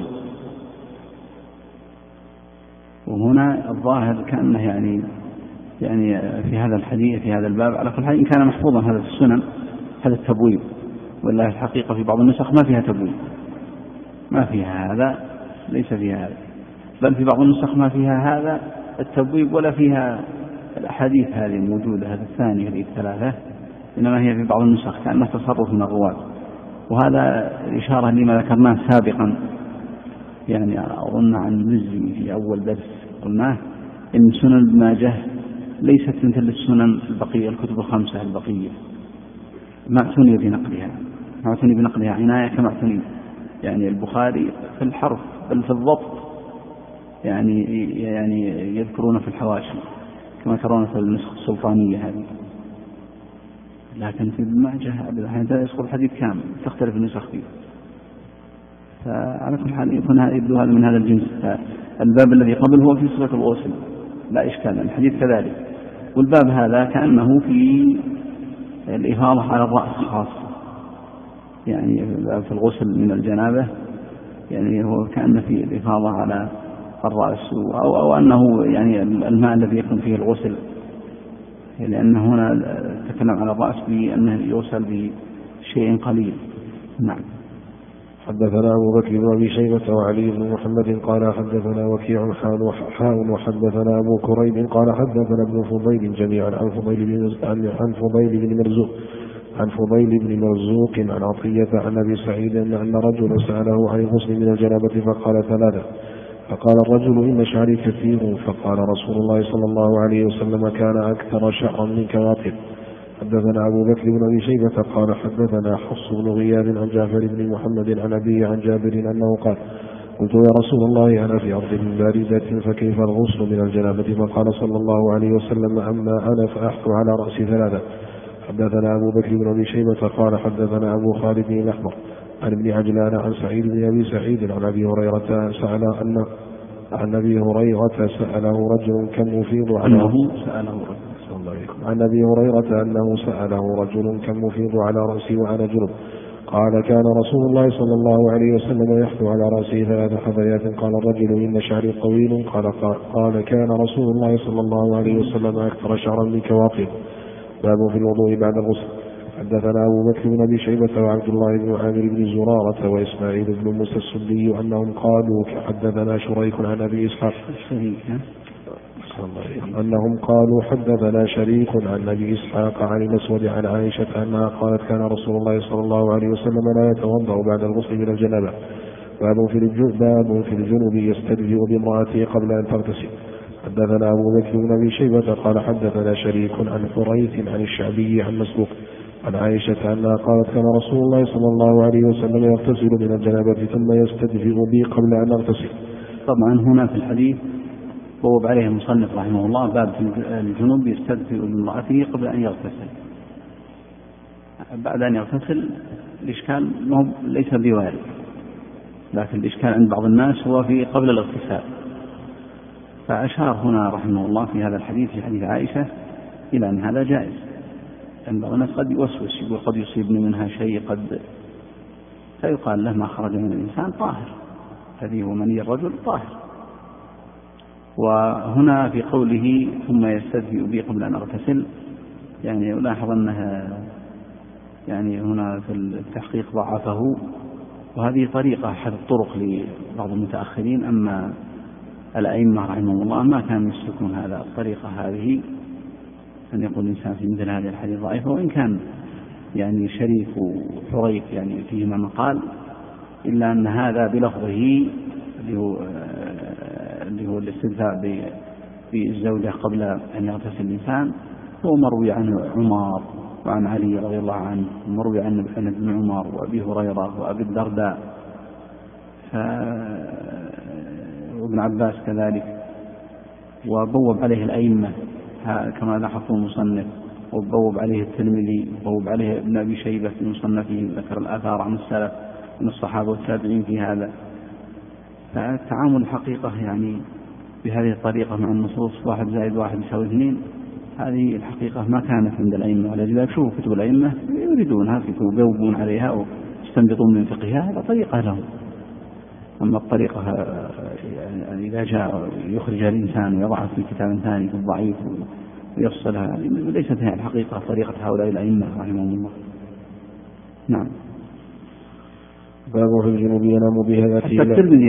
وهنا الظاهر كأنه يعني في هذا الحديث في هذا الباب على كل حال إن كان محفوظا هذا في السنن هذا التبويب، والله الحقيقة في بعض النسخ ما فيها تبويب، ما فيها هذا، ليس فيها هذا، بل في بعض النسخ ما فيها هذا التبويب ولا فيها الأحاديث هذه موجودة، هذا الثاني هذه 3، إنما هي في بعض النسخ كأنها تصرف من الرواة. وهذا إشارة لما ذكرناه سابقا، يعني أظن عن مزي في أول درس قلناه إن سنن ابن ماجه ليست مثل السنن البقية، الكتب ال5 البقية ما اعتني بنقلها، ما اعتني بنقلها عناية كما اعتني يعني البخاري في الحرف بل في الضبط، يعني يذكرون في الحواشي كما ترون في النسخ السلطانية هذه، لكن في ابن ماجه أحيانا يذكر الحديث كامل تختلف النسخ فيه. فعلى كل حال يكون يبدو هذا من هذا الجنس. الباب الذي قبل هو في صفة الغسل لا إشكال، الحديث كذلك، والباب هذا كأنه في الإفاضة على الرأس خاصة، يعني في الغسل من الجنابة يعني هو كأنه في الإفاضة على الرأس، أو أنه يعني الماء الذي يكون فيه الغسل، لأن هنا تكلم على الرأس بأنه يغسل بشيء قليل. نعم. حدثنا أبو بكر بن أبي شيبة وعلي بن محمد قال حدثنا وكيع حاء وحدثنا أبو كريب قال حدثنا ابن فضيل جميعا عن فضيل بن مرزوق عن عطية عن أبي سعيد أن رجلا سأله عن الغسل من الجنابة فقال 3، فقال الرجل إن شعري كثير، فقال رسول الله صلى الله عليه وسلم كان أكثر شعرا من كواتب. حدثنا أبو بكر بن أبي شيبة قال حدثنا حفص بن غياث عن جعفر بن محمد عن أبيه عن جابر أنه قال قلت يا رسول الله أنا في أرض باردة فكيف الغسل من الجنابة؟ فقال صلى الله عليه وسلم أما أنا فأحث على رأسي 3. حدثنا أبو بكر بن أبي شيبة قال حدثنا أبو خالد بن الأحمر عن ابن عجلان عن سعيد بن أبي سعيد عن أبي هريرة سأله رجل كم يفيض على رأسي وأنا جنب، قال كان رسول الله صلى الله عليه وسلم يحثو على رأسه 3 حثيات. قال الرجل إن شعري طويل، قال كان رسول الله صلى الله عليه وسلم أكثر شعرا من كواطب. باب في الوضوء بعد الغسل. حدثنا أبو بكر بن أبي شيبة وعبد الله بن عامر بن زرارة وإسماعيل بن موسى السدي أنهم قالوا حدثنا شريك عن أبي إسحاق أنهم قالوا حدثنا شريك عن أبي إسحاق عن الأسود عن عائشة أنها قالت كان رسول الله صلى الله عليه وسلم لا يتوضأ بعد الغسل من الجنابة. باب في الجنب يستدفئ بامرأته قبل أن تغتسل. حدثنا أبو بكر بن أبي شيبة قال حدثنا شريك عن حريث عن الشعبي عن مسروق عن عائشة أنها قالت كان رسول الله صلى الله عليه وسلم يغتسل من الجنابة ثم يستدفئ بي قبل أن أغتسل. طبعا هنا في الحديث بوب عليه المصنف رحمه الله باب في الجنوب يستدفئ بامرأته قبل أن يغتسل. بعد أن يغتسل الإشكال ليس بوارد، لكن الإشكال عند بعض الناس هو في قبل الاغتسال. فأشار هنا رحمه الله في هذا الحديث في حديث عائشة إلى أن هذا جائز، لأن بعض الناس قد يوسوس يقول قد يصيبني منها شيء فيقال له ما خرج من الإنسان طاهر، الذي هو مني الرجل طاهر. وهنا في قوله ثم يستدفئ بي قبل أن أغتسل يعني ألاحظ أنها يعني هنا في التحقيق ضعفه، وهذه طريقة أحد الطرق لبعض المتأخرين. أما الأئمة رحمهم الله ما كانوا يسلكون هذا الطريقة هذه، أن يقول الإنسان في مثل هذه الحديث ضعيفة، وإن كان يعني شريك وحريث يعني فيهما مقال، إلا أن هذا بلفظه اللي هو الاستدفاء بالزوجة قبل أن يغتسل الإنسان هو مروي عنه عمر وعن علي رضي الله عنه، ومروي عن ابن عمر وأبي هريرة وأبي الدرداء وابن عباس كذلك. وبوب عليه الأئمة كما لاحظه المصنف، وبوب عليه الترمذي، وبوب عليه ابن أبي شيبة في مصنفه، ذكر الآثار عن السلف من الصحابة والتابعين في هذا. فالتعامل الحقيقة يعني بهذه الطريقة مع النصوص 1 زائد 1 يساوي 2، هذه الحقيقة ما كانت عند الأئمة، ولذلك شوفوا كتب الأئمة يريدونها يجاوبون عليها ويستنبطون من فقهها، هذا طريقة لهم. أما الطريقة يعني إذا جاء يخرج الإنسان ويضعها في كتاب ثاني في الضعيف ويفصلها، ليست هي الحقيقة طريقة هؤلاء الأئمة رحمهم الله. نعم. باب في الجنوب ينام بها حتى الترمذي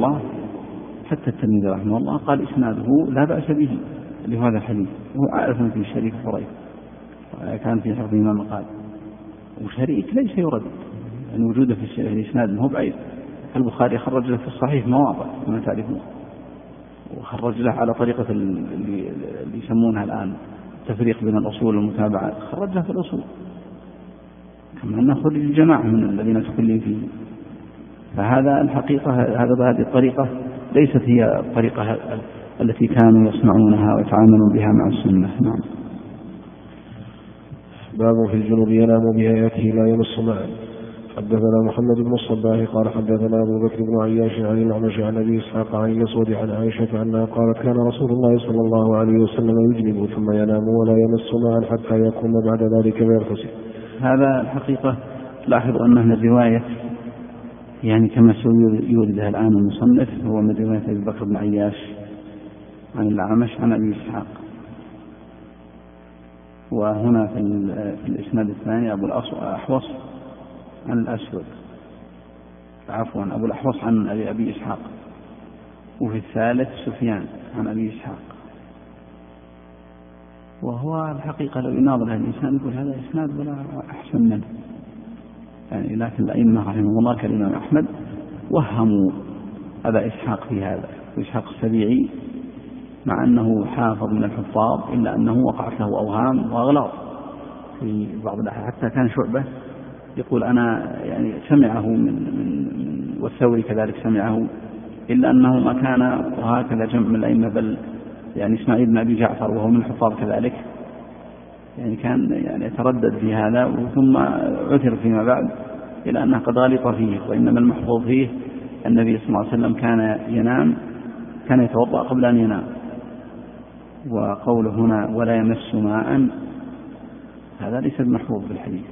رحمه الله قال إسناده لا بأس به لهذا الحديث، هو عارف في شريك حريث كان في حفظ ما مقال، وشريك ليس يرد أن وجوده في الإسناد هو بعيد. البخاري خرج له في الصحيح مواضع ما تعرفون، وخرج له على طريقة اللي يسمونها الآن تفريق بين الأصول والمتابعات، خرج له في الأصول، كما أنه خرج الجماعة من الذين تكلم فيه. فهذا الحقيقة هذه الطريقة ليست هي الطريقة التي كانوا يصنعونها ويتعاملون بها مع السنة. نعم. باب في الجنوب ينام بها يأتي لا يمس معا. حدثنا محمد بن الصباح قال حدثنا أبو بكر بن عياش عن الأعمش عن أبي إسحاق عن الأسود عن عائشة أنها قالت كان رسول الله صلى الله عليه وسلم يجنب ثم ينام ولا يمس معا حتى يقوم بعد ذلك ويغتسل. هذا الحقيقة لاحظ أنه من الرواية يعني كما يوردها الآن المصنف هو من رواية أبي بكر بن عياش عن الأعمش عن أبي إسحاق. وهنا في الإسناد الثاني أبو الأحوص عن الأسود، عفوا أبو الأحوص عن أبي إسحاق، وفي الثالث سفيان عن أبي إسحاق. وهو الحقيقة لو يناظر الإنسان يقول هذا إسناد ولا أحسن منه يعني، لكن الأئمة رحمه الله كالإمام أحمد وهموا أبا إسحاق في هذا، وإسحاق السبيعي مع أنه حافظ من الحفاظ إلا أنه وقعت له أوهام وأغلاط في بعض الأحيان. حتى كان شعبة يقول أنا يعني سمعه من والثوري كذلك سمعه، إلا أنه ما كان وهكذا جمع من الأئمة، بل يعني إسماعيل بن أبي جعفر وهو من الحفاظ كذلك يعني كان يعني يتردد في هذا، ثم عثر فيما بعد إلى أنه قد غلط فيه. وإنما المحفوظ فيه النبي صلى الله عليه وسلم كان يتوضأ قبل أن ينام. وقوله هنا ولا يمس ماء هذا ليس المحفوظ في الحديث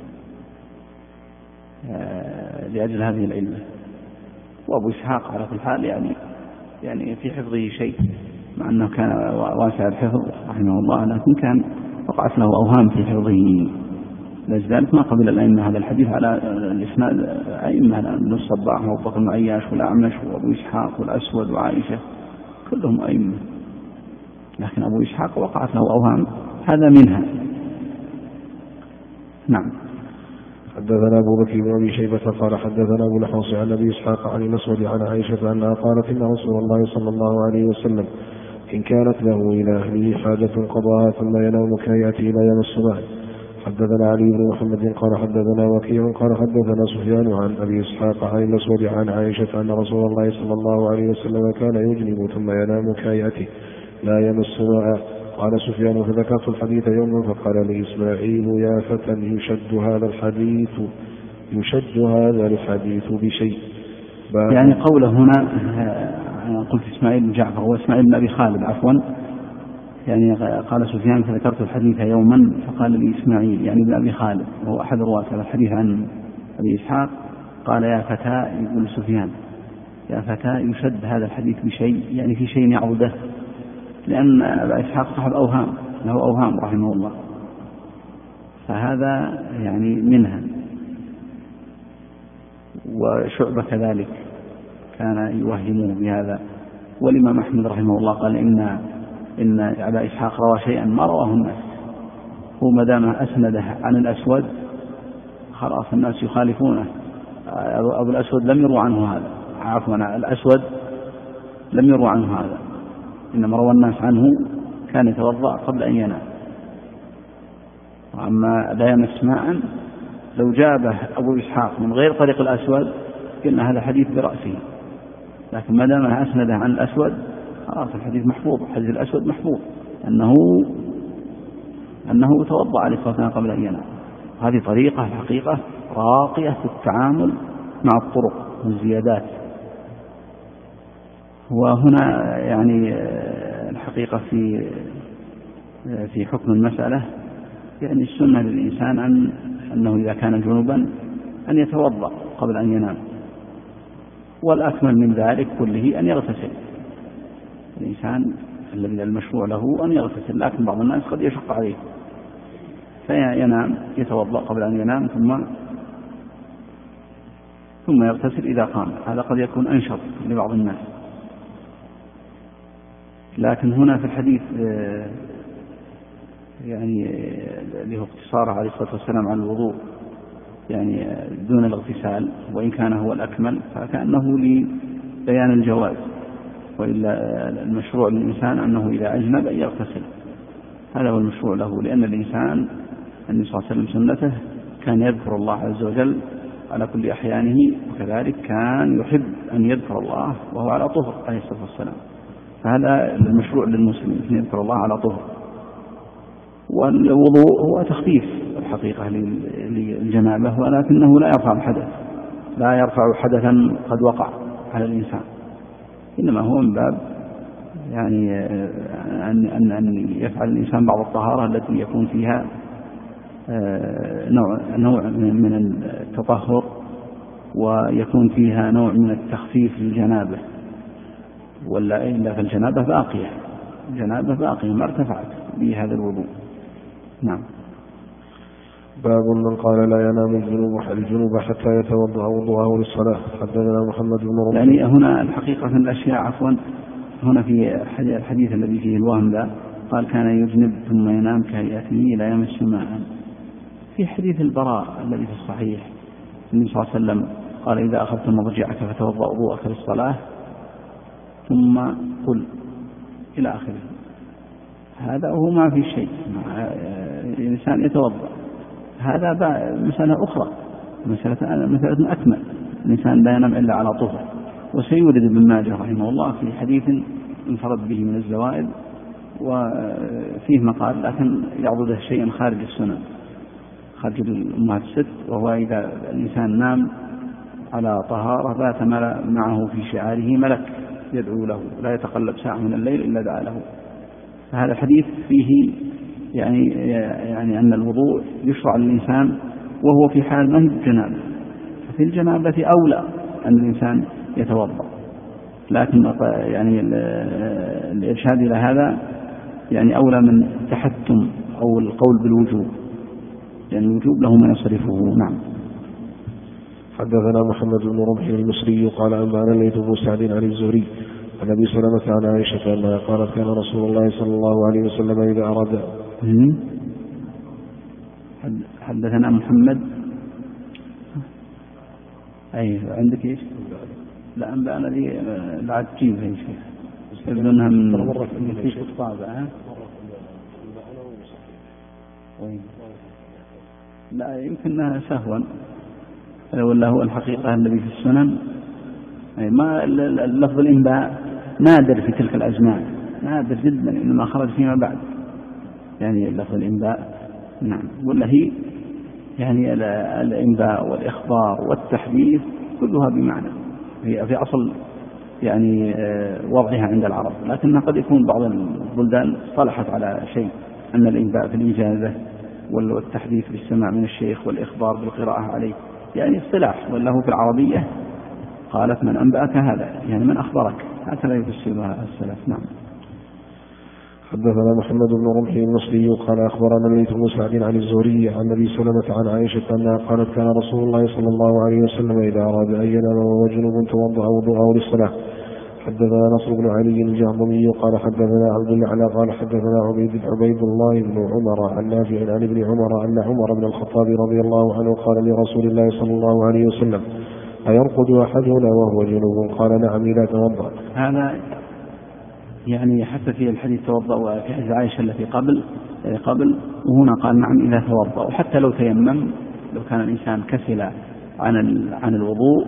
لأجل هذه العلة. وأبو إسحاق على كل حال يعني في حفظه شيء، مع أنه كان واسع الحفظ رحمه الله، لكن كان وقعت له أوهام في حفظه. لذلك ما قبل الأئمة هذا الحديث على الإسناد أئمة ابن الصباح وأبو بكر بن عياش والأعمش وأبو إسحاق والأسود وعائشة كلهم أئمة، لكن أبو إسحاق وقعت له أوهام هذا منها. نعم. حدثنا أبو بكر بن أبي شيبة قال حدثنا أبو الأحوص عن أبي إسحاق عن الأسود عن عائشة أنها قالت إن رسول الله صلى الله عليه وسلم إن كانت له إلى أهله حاجة قضاها ثم ينام كيأتي لا يمس معه. حدثنا علي بن محمد قال حدثنا وكيع قال حدثنا سفيان عن أبي إسحاق عن الأسود عن عائشة أن رسول الله صلى الله عليه وسلم كان يجنب ثم ينام كيأتي لا يمس معه. قال سفيان فذكرت الحديث يوما فقال لي إسماعيل يا فتى يشد هذا الحديث بشيء. يعني قوله هنا قلت إسماعيل بن جعفر هو إسماعيل بن أبي خالد عفوا، يعني قال سفيان فذكرت الحديث يوما فقال لي إسماعيل يعني ابن أبي خالد وهو أحد رواة هذا الحديث عن أبي إسحاق قال يا فتى يقول سفيان يا فتى يشد هذا الحديث بشيء يعني في شيء يعوده، لأن أبا إسحاق صاحب أوهام له أوهام رحمه الله، فهذا يعني منها. وشعبة كذلك كان يوهمه بهذا. والإمام أحمد رحمه الله قال إن أبا إسحاق روى شيئا ما رواه الناس، هو ما دام أسنده عن الأسود خلاص الناس يخالفونه. أبو الأسود لم يروى عنه هذا، عفوا الأسود لم يروى عنه هذا، إنما روى الناس عنه كان يتوضأ قبل أن ينام. وأما لا يمس ماء لو جابه أبو إسحاق من غير طريق الأسود قلنا هذا حديث برأسه، لكن ما دام أسنده عن الأسود خلاص الحديث محفوظ، حديث الأسود محفوظ أنه توضأ عليه الصلاة والسلام قبل أن ينام. هذه طريقة الحقيقة راقية في التعامل مع الطرق والزيادات. وهنا يعني الحقيقة في حكم المسألة يعني السنة للإنسان أنه إذا كان جنوبا أن يتوضأ قبل أن ينام، والأكمل من ذلك كله أن يغتسل. الإنسان الذي المشروع له أن يغتسل، لكن بعض الناس قد يشق عليه فينام يتوضأ قبل أن ينام ثم يغتسل إذا قام. هذا قد يكون أنشط لبعض الناس. لكن هنا في الحديث يعني له اقتصاره عليه الصلاة والسلام على الوضوء يعني دون الاغتسال، وإن كان هو الأكمل فكأنه لبيان الجواز، وإلا المشروع للإنسان أنه إذا أجنب أن يغتسل، هذا هو المشروع له. لأن الإنسان النبي صلى الله عليه وسلم سنته كان يذكر الله عز وجل على كل أحيانه، وكذلك كان يحب أن يذكر الله وهو على طهر عليه الصلاة والسلام. فهذا المشروع للمسلم أن يذكر الله على طهر. والوضوء هو تخفيف الحقيقة للجنابة، ولكنه لا يرفع الحدث، لا يرفع حدثا قد وقع على الإنسان، إنما هو من باب يعني أن يفعل الإنسان بعض الطهارة التي يكون فيها نوع من التطهر، ويكون فيها نوع من التخفيف للجنابة. ولا إلا فالجنابة باقية، الجنابة باقية ما ارتفعت بهذا الوضوء. نعم. باب من قال لا ينام الجنوب حتى يتوضأ وضوءه للصلاة. حدثنا محمد بن رمح. يعني هنا الحقيقة من الأشياء عفوا هنا في الحديث الذي فيه الوهم ذا قال كان يجنب ثم ينام كهيئته لا يمس ماء. في حديث البراء الذي في الصحيح النبي صلى الله عليه وسلم قال إذا أخذت مضجعك فتوضأ وضوءك للصلاة ثم قل إلى آخره. هذا وهو ما في شيء، الإنسان يتوضأ. هذا مسألة أخرى، مسألة أكمل. الإنسان لا ينام إلا على طهر. وسيورد ابن ماجه رحمه الله في حديث انفرد به من الزوائد وفيه مقال، لكن يعضده شيئا خارج السنن، خارج الأمهات الست، وهو إذا الإنسان نام على طهارة بات معه في شعاره ملك يدعو له، لا يتقلب ساعة من الليل إلا دعا له. فهذا الحديث فيه يعني أن الوضوء يشرع للإنسان وهو في حال ما هي الجنابة. ففي الجنابة أولى أن الإنسان يتوضأ، لكن يعني الإرشاد إلى هذا يعني أولى من التحتم أو القول بالوجوب، لأن الوجوب له ما يصرفه. نعم. حدثنا محمد بن رمح المصري قال أنبأنا الليث بن سعد عن الزهري عن أبي سلمة عن عائشة أنها قالت كان رسول الله صلى الله عليه وسلم إذا أراد. حدثنا محمد أي عندك إيش؟ لا أنبأنا دي لا تجيبها يا شيخ، يبدو أنها من في الطابع. لا يمكنها سهوا ولا هو الحقيقة الذي في السنن. ما اللفظ الإنباء نادر في تلك الأزمان، نادر جدا، إنما خرج فيما بعد يعني اللفظ الإنباء. نعم، ولا هي يعني الإنباء والإخبار والتحديث كلها بمعنى، هي في أصل يعني وضعها عند العرب، لكن قد يكون بعض البلدان اصطلحت على شيء أن الإنباء في الإجازة والتحديث بالسماع من الشيخ والإخبار بالقراءة عليه يعني اصطلاح، ولا هو في العربية قالت من أنبأك هذا يعني من أخبرك، هكذا يفسرها السلف. نعم. حدثنا محمد بن رمح المصري قال أخبرنا الليث بن سعد عن الزهري عن أبي سلمة عن عائشة أنها قالت كان رسول الله صلى الله عليه وسلم إذا أراد أن ينام وهو جنوب توضأ وضوءه للصلاة. حدثنا نصر بن علي الجهضمي قال حدثنا عبد الأعلى قال حدثنا عبيد الله بن عمر عن نافع عن ابن عمر أن عمر بن الخطاب رضي الله عنه قال لرسول الله صلى الله عليه وسلم أيرقد أحدنا وهو جنوب؟ قال نعم إذا توضأ. هذا يعني حتى في الحديث توضأ، وفي حديث عائشة التي قبل وهنا قال نعم إذا توضأ. وحتى لو تيمم، لو كان الإنسان كسل عن الوضوء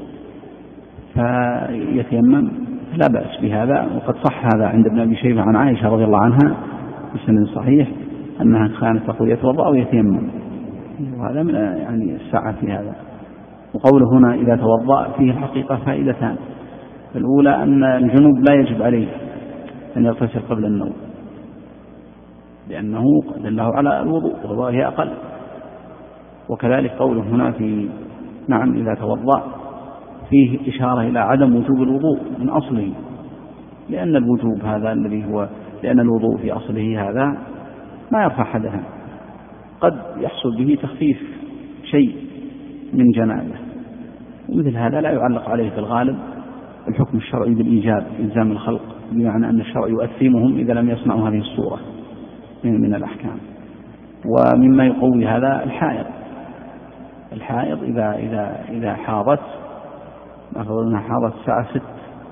فيتيمم لا بأس بهذا. وقد صح هذا عند ابن أبي شيبة عن عائشة رضي الله عنها بسند صحيح أنها كانت تقول يتوضأ ويتيمم، وهذا من يعني السعة في هذا. وقوله هنا إذا توضأ فيه الحقيقة فائدتان. الأولى أن الجنوب لا يجب عليه أن يغتسل قبل النوم، لأنه دله على الوضوء وهي أقل. وكذلك قوله هنا في نعم إذا توضأ فيه إشارة إلى عدم وجوب الوضوء من أصله، لأن الوجوب هذا الذي هو لأن الوضوء في أصله هذا ما يرفع حدثا، قد يحصل به تخفيف شيء من جنابه، ومثل هذا لا يعلق عليه في الغالب الحكم الشرعي بالإيجاب إلزام الخلق، بمعنى أن الشرع يؤثمهم إذا لم يصنعوا هذه الصورة من الأحكام. ومما يقوي هذا الحائض إذا حاضت، أفضل أنها حاضت الساعة 6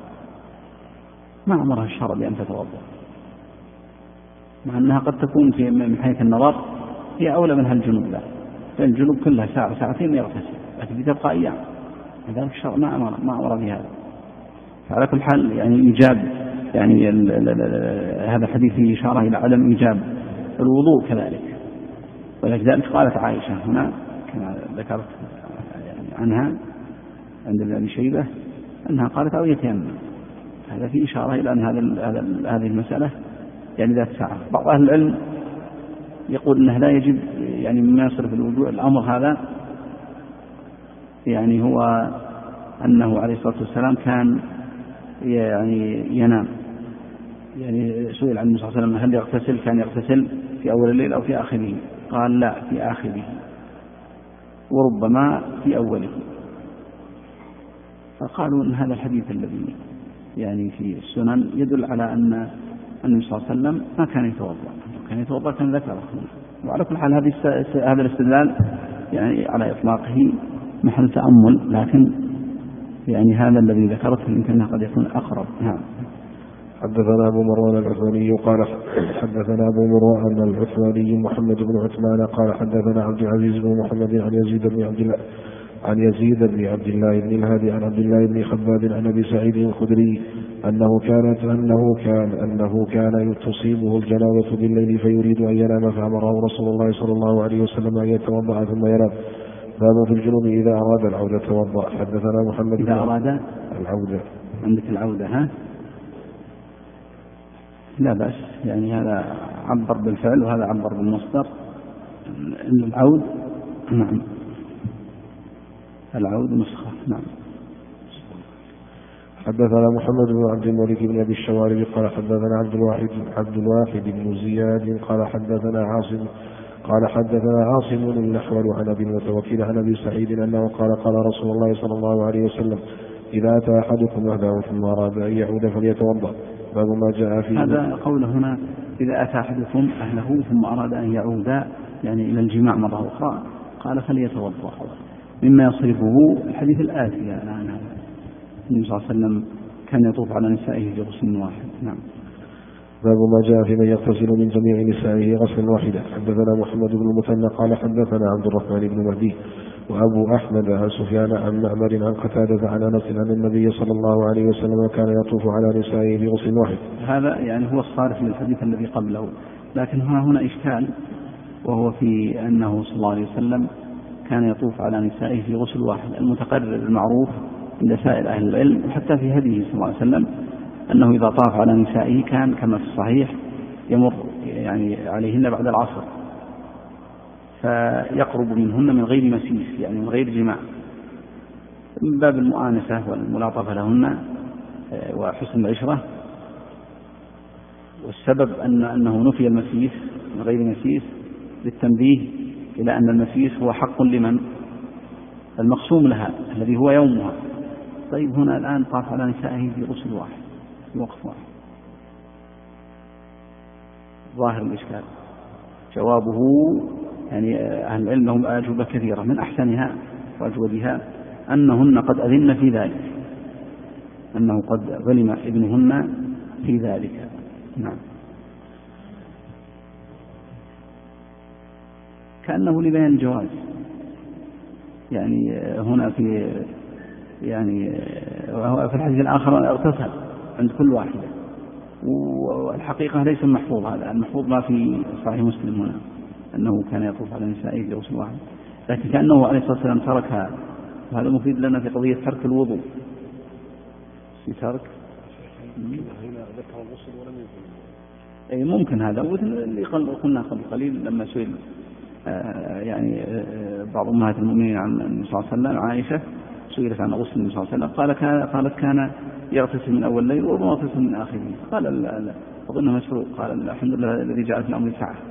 ما أمرها الشرع بأن تتوضأ، مع أنها قد تكون من حيث النظر هي أولى منها الجنوب، لا، لأن الجنوب كلها ساعة ساعتين يغتسل، لكن تبقى أيام، لذلك الشرع ما أمر بهذا. فعلى كل حال يعني إيجاب يعني هذا الحديث فيه إشارة إلى عدم إيجاب الوضوء كذلك. ولذلك قالت عائشة هنا كما ذكرت عنها عند ابن أبي شيبة أنها قالت أو يتيمم. هذا فيه إشارة إلى أن هذه المسألة يعني ذات ساعة. بعض أهل العلم يقول أنه لا يجب يعني مما يصرف الوضوء الأمر هذا يعني هو أنه عليه الصلاة والسلام كان يعني ينام، يعني سئل عن النبي صلى الله عليه وسلم هل يغتسل، كان يغتسل في أول الليل أو في آخره؟ قال لا، في آخره، وربما في أوله. فقالوا أن هذا الحديث الذي يعني في السنن يدل على أن النبي صلى الله عليه وسلم ما كان يتوضأ، كان يتوضأ كان ذكره. وعلى كل حال هذا الاستدلال يعني على إطلاقه محل تأمل، لكن يعني هذا الذي ذكرته يمكن قد يكون أقرب. نعم. حدثنا أبو مروان العثماني قال حدثنا أبو مروان العثماني محمد بن عثمان قال حدثنا عبد العزيز بن محمد عن يزيد بن عبد الله بن الهادي عن عبد الله بن خباب عن أبي سعيد الخدري أنه كان تصيبه الجنابة بالليل فيريد أن ينام فأمره رسول الله صلى الله عليه وسلم أن يتوضأ ثم ينام. باب في الجنوب إذا أراد العودة توضأ. حدثنا محمد إذا أراد العودة، عندك العودة ها؟ لا بأس، يعني هذا عبر بالفعل وهذا عبر بالمصدر. العود نعم، العود نسخة. نعم. حدثنا محمد بن عبد الملك بن أبي الشوارب قال حدثنا عبد الواحد بن زياد قال حدثنا عاصم الأحول عن أبي المتوكل عن أبي سعيد أنه قال رسول الله صلى الله عليه وسلم إذا أتى أحدكم أهله ثم أراد أن يعود فليتوضأ. باب ما جاء فيه. هذا قوله هنا إذا أتى أحدكم أهله ثم أراد أن يعود يعني إلى الجماع مرة أخرى قال فليتوضأ. مما يصرفه الحديث الآتي الآن، النبي صلى الله عليه وسلم كان يطوف على نسائه في غسل واحد. نعم. باب ما جاء في من يغتسل من جميع نسائه غسلا واحدا. حدثنا محمد بن المثنى قال حدثنا عبد الرحمن بن مهدي وأبو أحمد عن سفيان عن معمر عن قتادة عن أنس أن النبي صلى الله عليه وسلم كان يطوف على نسائه بغسل واحد. هذا يعني هو الصارف للحديث الذي قبله، لكن هنا إشكال، وهو في أنه صلى الله عليه وسلم كان يطوف على نسائه في غسل واحد. المتقرر المعروف عند سائر أهل العلم وحتى في هديه صلى الله عليه وسلم أنه إذا طاف على نسائه كان كما في الصحيح يمر يعني عليهن بعد العصر فيقرب منهن من غير مسيس، يعني من غير جماع، من باب المؤانسة والملاطفة لهن وحسن العشرة. والسبب أنه نفي المسيس من غير مسيس للتنبيه إلى أن المسيس هو حق لمن؟ المقسوم لها الذي هو يومها. طيب هنا الآن طاف على نسائه في غسل واحد في وقت واحد، ظاهر الإشكال. جوابه يعني أهل العلم لهم أجوبة كثيرة، من أحسنها وأجودها أنهن قد أذن في ذلك، أنه قد ظلم ابنهن في ذلك. نعم. كأنه لبيان الجواز، يعني هنا في يعني في الحديث الآخر اغتسل عند كل واحدة، والحقيقة ليس المحفوظ هذا، المحفوظ ما في صحيح مسلم هنا أنه كان يطوف على نسائه في غسل واحد، لكن كأنه عليه الصلاة والسلام تركها، وهذا مفيد لنا في قضية ترك الوضوء. في ترك هنا ذكر الغسل ولم يذكر. أي ممكن هذا، مثل اللي قلنا قبل قليل لما سئل يعني بعض أمهات المؤمنين عن النبي صلى الله عليه وسلم، عائشة سئلت عن غسل النبي صلى الله عليه وسلم قالت كان يغتسل من أول الليل ويغتسل من آخره. قال أظن مسروق قال الحمد لله الذي جعل في الأمر ساعة.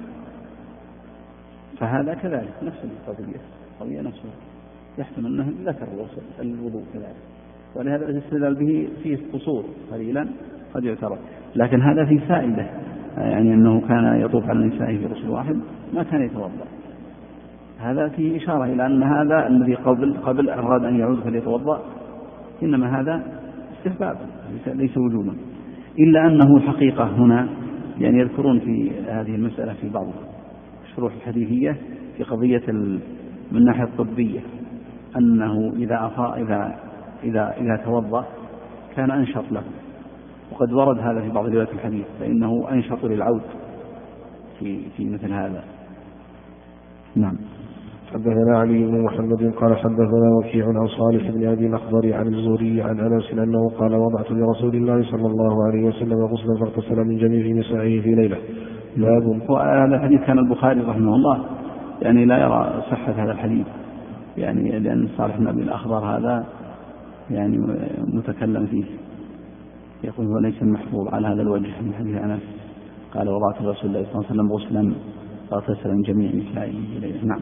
فهذا كذلك نفس القضية نفسها، يحتمل أنه ذكر الوضوء كذلك، ولهذا الاستدلال به فيه قصور قليلا قد يعترض، لكن هذا في فائدة، يعني أنه كان يطوف على نسائه في غسل واحد ما كان يتوضأ. هذا فيه إشارة إلى أن هذا الذي قبل أراد أن يعود فليتوضأ، إنما هذا استحباب ليس وجوبا، إلا أنه حقيقة هنا يعني يذكرون في هذه المسألة في بعض الشروح الحديثية في قضية من ناحية الطبية أنه إذا توضأ كان أنشط له، وقد ورد هذا في بعض روايات الحديث، فإنه أنشط للعود في مثل هذا. نعم. حدثنا علي بن محمد قال حدثنا وكيع عن صالح بن أبي الأخضر عن الزهري عن أنس أنه قال وضعت لرسول الله صلى الله عليه وسلم غسلا فاغتسل من جميع نسائه في ليلة. هذا الحديث كان البخاري رحمه الله يعني لا يرى صحة هذا الحديث، يعني لأن صالح بن أبي الأخضر هذا يعني متكلم فيه، يقول هو ليس المحفوظ على هذا الوجه من حديث أنس قال وضعت لرسول الله صلى الله عليه وسلم غسلا فاغتسل من جميع نسائه في ليلة. نعم.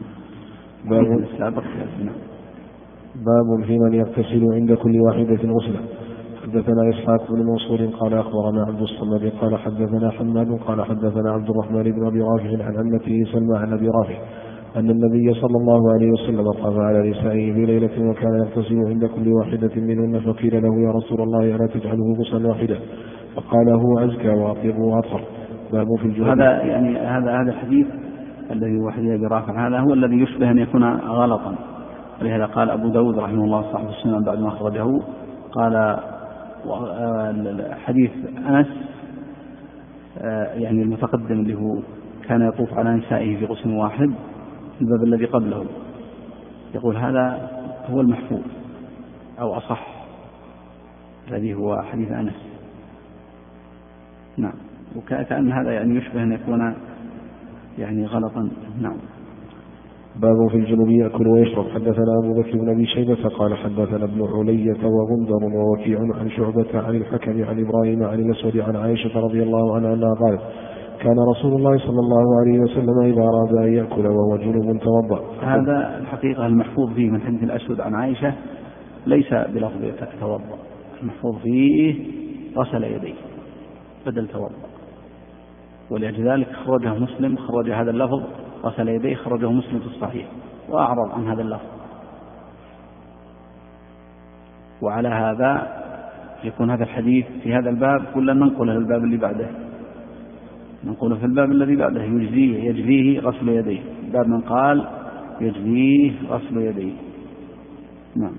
باب في من يغتسل عند كل واحدة غسلا. حدثنا إسحاق بن منصور قال أخبرنا عبد الصمد قال حدثنا حماد قال حدثنا عبد الرحمن بن أبي رافع عن عمته سلمى عن أبي رافع أن النبي صلى الله عليه وسلم طاف على نسائه في ليلة وكان يغتسل عند كل واحدة منهن، فقيل له يا رسول الله ألا تجعله غسلا واحدا؟ فقال هو أزكى وأطيب وأطهر. باب في الجهاد. هذا يعني هذا الحديث الذي هو حديث أبي رافع هذا هو الذي يشبه أن يكون غلطا، ولهذا قال أبو داود رحمه الله صاحب السنن بعد ما أخرجه قال حديث أنس يعني المتقدم اللي هو كان يطوف على نسائه في غسل واحد الباب الذي قبله، يقول هذا هو المحفوظ أو أصح الذي هو حديث أنس. نعم. وكأن هذا يعني يشبه أن يكون يعني غلطا. نعم. باب في الجنوب يأكل ويشرب. حدثنا أبو بكر بن أبي شيبة قال حدثنا ابن علية وغندر ووكيع عن شعبة عن الحكم عن إبراهيم عن الأسود عن عائشة رضي الله عنها أنها قالت كان رسول الله صلى الله عليه وسلم إذا أراد أن يأكل وهو جنوب توضأ. هذا الحقيقة المحفوظ فيه من حديث الأسود عن عائشة ليس بلفظ توضأ، المحفوظ فيه غسل يديه بدل توضأ، ولأجل ذلك خرجه مسلم، خرج هذا اللفظ غسل يديه خرجه مسلم في الصحيح وأعرض عن هذا اللفظ، وعلى هذا يكون هذا الحديث في هذا الباب كلا ننقله للباب اللي بعده، ننقله في الباب الذي بعده يجزيه غسل يديه، باب من قال يجزيه غسل يديه. نعم.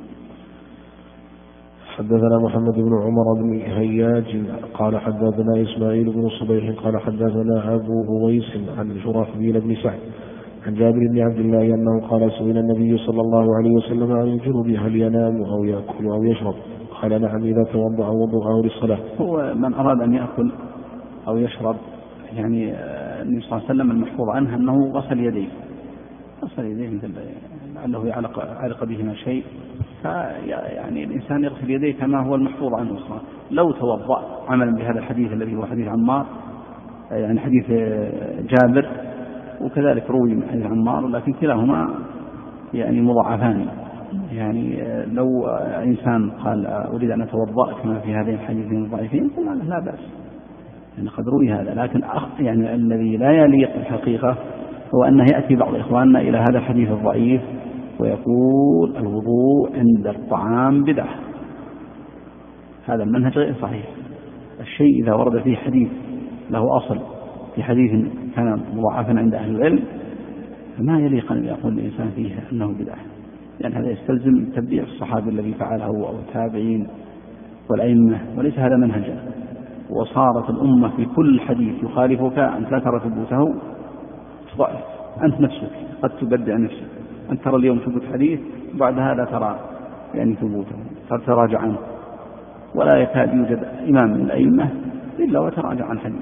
حدثنا محمد بن عمر بن هياج قال حدثنا إسماعيل بن صبيح قال حدثنا أبو هويس عن شرحبيل بن سعد عن جابر بن عبد الله أنه قال سئل النبي صلى الله عليه وسلم عن الجنوب هل ينام أو يأكل أو يشرب؟ قال نعم إذا توضأ وضوءه للصلاة. هو من أراد أن يأكل أو يشرب يعني النبي صلى الله عليه وسلم المحفوظ عنه أنه غسل يديه مثل لعله علق بهما شيء، يعني الإنسان يغسل يديه كما هو المحفوظ عنه الصلاة. لو توضأ عملا بهذا الحديث الذي هو حديث عمار، يعني حديث جابر وكذلك روي من حديث عمار، لكن كلاهما يعني مضاعفان. يعني لو إنسان قال أريد أن أتوضأ كما في هذين الحديثين الضعيفين قلنا لا بأس، يعني قد روي هذا، لكن يعني الذي لا يليق الحقيقة هو أنه يأتي بعض إخواننا إلى هذا الحديث الضعيف ويقول الوضوء عند الطعام بدعة. هذا المنهج غير صحيح. الشيء إذا ورد فيه حديث له أصل في حديث كان مضاعفا عند أهل العلم فما يليق أن يقول الإنسان فيه أنه بدعة، لأن هذا يستلزم تبديع الصحابي الذي فعله أو التابعين والأئمة، وليس هذا منهجا. وصارت الأمة في كل حديث يخالفك أنت لا ترى ثبوته ضعف، أنت نفسك قد تبدع نفسك، أنت ترى اليوم ثبوت حديث وبعد هذا ترى يعني ثبوته فتراجع عنه، ولا يكاد يوجد إمام من الأئمة إلا وتراجع عن حديث.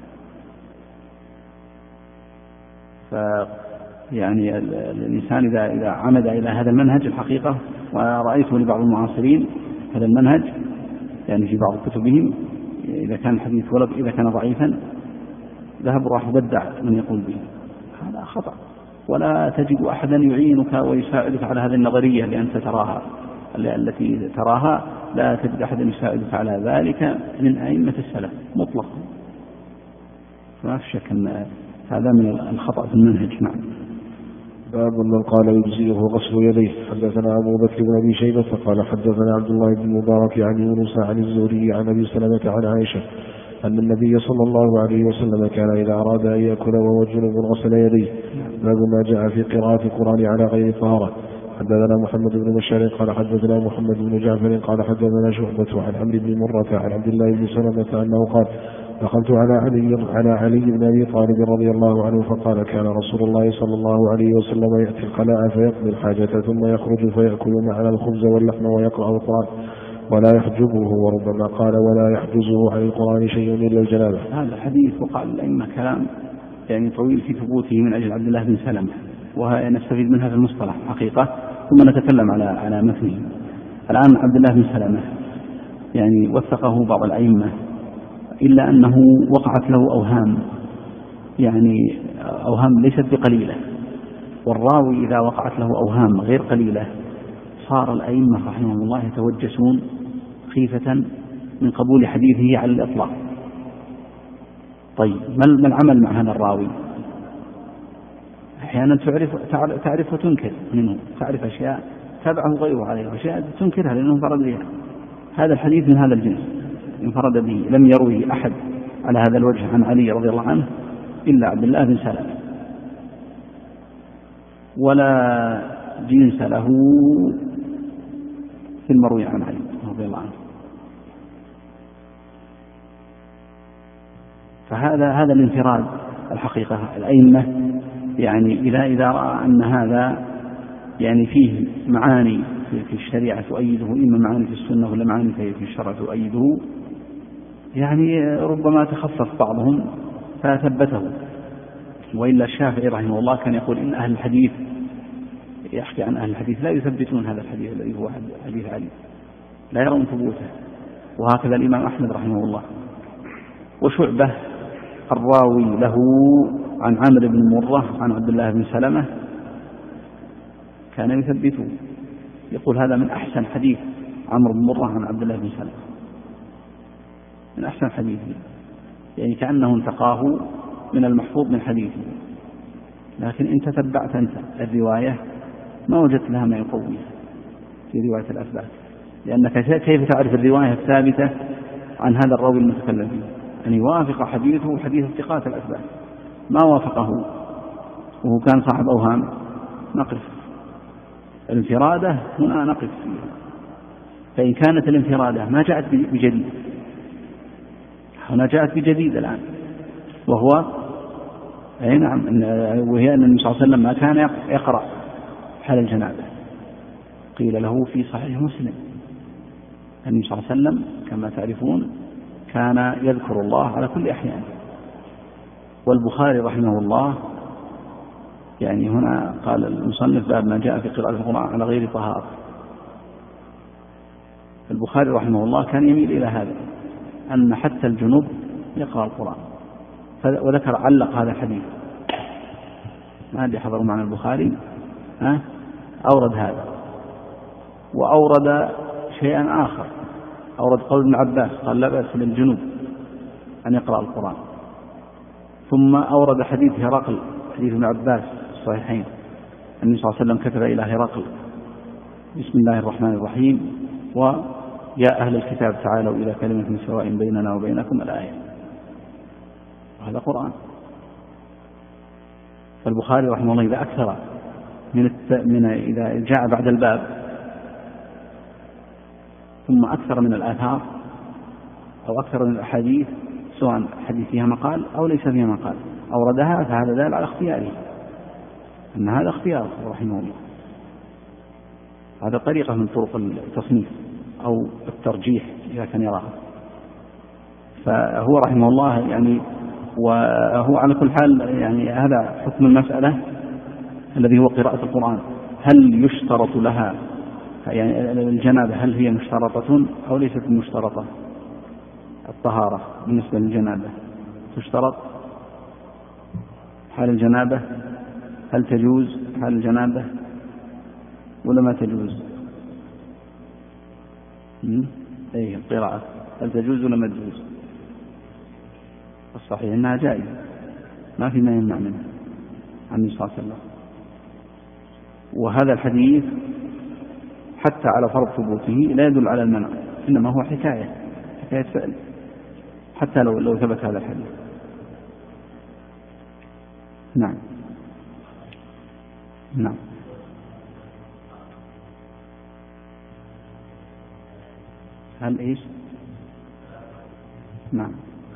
يعني الإنسان إذا عمد إلى هذا المنهج الحقيقة، ورأيته لبعض المعاصرين هذا المنهج يعني في بعض كتبهم، إذا كان الحديث ولد إذا كان ضعيفا ذهب راح بدع من يقول به، هذا خطأ. ولا تجد أحدا يعينك ويساعدك على هذه النظرية اللي أنت تراها، التي تراها لا تجد أحدا يساعدك على ذلك من أئمة السلف مطلقا. فما في شك أن هذا من الخطأ في المنهج. نعم. باب من قال يجزئه غسل يديه. حدثنا أبو بكر بن أبي شيبة قال حدثنا عبد الله بن المبارك عن يونس عن الزهري عن أبي سلمة عن عائشة أن النبي صلى الله عليه وسلم كان إذا أراد أن يأكل وهو جنب غسل يديه. باب ما جاء في قراءة القرآن على غير طهارة. حدثنا محمد بن بشار قال حدثنا محمد بن جعفر قال حدثنا شعبة عن عمرو بن مرة عن عبد الله بن سلمة أنه قال دخلت على علي بن أبي طالب رضي الله عنه فقال كان رسول الله صلى الله عليه وسلم يأتي القلاء فيقضي الحاجة ثم يخرج فيأكل معنا الخبز واللحم ويقرأ القرآن ولا يحجبه، وربما قال ولا يحجزه عن القرآن شيء إلا الجنابة. هذا الحديث وقال الأئمة كلام يعني طويل في ثبوته من أجل عبد الله بن سلمة، ونستفيد منها في المصطلح حقيقة، ثم نتكلم على مثله. الآن عبد الله بن سلمة يعني وثقه بعض الأئمة، إلا أنه وقعت له أوهام، يعني أوهام ليست بقليلة، والراوي إذا وقعت له أوهام غير قليلة صار الأئمة رحمهم الله يتوجسون خيفة من قبول حديثه على الإطلاق. طيب ما العمل مع هذا الراوي؟ أحيانا تعرف وتنكر منه، تعرف أشياء تابعه غيره عليه وأشياء تنكرها لأنه انفرد بها. هذا الحديث من هذا الجنس انفرد به، لم يروي أحد على هذا الوجه عن علي رضي الله عنه إلا عبد الله بن سلمة، ولا جنس له في المروي عن علي رضي الله عنه. فهذا الانفراد الحقيقة. الأئمة يعني إذا رأى أن هذا يعني فيه معاني في الشريعة تؤيده، إما معاني في السنة ولا معاني في الشرع تؤيده، يعني ربما تخصص بعضهم فثبته. وإلا الشافعي رحمه الله كان يقول إن أهل الحديث، يحكي عن أهل الحديث لا يثبتون هذا الحديث الذي هو حديث علي، لا يرون ثبوته. وهكذا الإمام أحمد رحمه الله. وشعبة الراوي له عن عمرو بن مرة عن عبد الله بن سلمة كان يثبته، يقول هذا من أحسن حديث عمرو بن مرة عن عبد الله بن سلمة، من أحسن حديثه، يعني كأنه انتقاه من المحفوظ من حديثه. لكن إن تتبعت أنت الرواية ما وجدت لها ما يقويها في رواية الأثبات، لأنك كيف تعرف الرواية الثابتة عن هذا الراوي المتكلم فيه؟ أن يوافق حديثه حديث الثقات الأثبات. ما وافقه وهو كان صاحب أوهام نقف. الانفرادة هنا نقف فيها. فإن كانت الانفرادة ما جاءت بجديد، هنا جاءت بجديد الآن، وهو أي نعم، وهي أن النبي صلى الله عليه وسلم ما كان يقرأ حال الجنابة. قيل له في صحيح مسلم النبي صلى الله عليه وسلم كما تعرفون كان يذكر الله على كل أحيان. والبخاري رحمه الله يعني هنا قال المصنف باب ما جاء في قراءة القرآن على غير طهارة. البخاري رحمه الله كان يميل إلى هذا، أن حتى الجنوب يقرأ القرآن، وذكر علق هذا الحديث. ما أدري حضروا معنا البخاري أورد هذا، وأورد شيئا آخر، أورد قول ابن عباس قال لا بأس للجنوب أن يقرأ القرآن. ثم أورد حديث هرقل، حديث ابن عباس الصحيحين، النبي صلى الله عليه وسلم كتب إلى هرقل بسم الله الرحمن الرحيم ويا أهل الكتاب تعالوا إلى كلمة سواء بيننا وبينكم الآية. وهذا قرآن. فالبخاري رحمه الله إذا أكثر إذا جاء بعد الباب ثم أكثر من الآثار أو أكثر من الأحاديث، سواء حديث فيها مقال أو ليس فيها مقال، أوردها، فهذا دال على اختياره، أن هذا اختيار رحمه الله. هذا طريقة من طرق التصنيف أو الترجيح إذا كان يراها. فهو رحمه الله يعني، وهو على كل حال يعني هذا حكم المسألة الذي هو قراءة القرآن. هل يشترط لها يعني الجنابة، هل هي مشترطة أو ليست مشترطة؟ الطهارة بالنسبة للجنابة تشترط حال الجنابة؟ هل تجوز حال الجنابة ولا ما تجوز؟ أي القراءة هل تجوز ولا ما تجوز؟ الصحيح أنها جائزة، ما في ما يمنع منها عن النبي صلى الله عليه وسلم. وهذا الحديث حتى على فرض ثبوته لا يدل على المنع، إنما هو حكاية فعل، حتى لو ثبت هذا الحديث. نعم نعم. هل إيش؟ نعم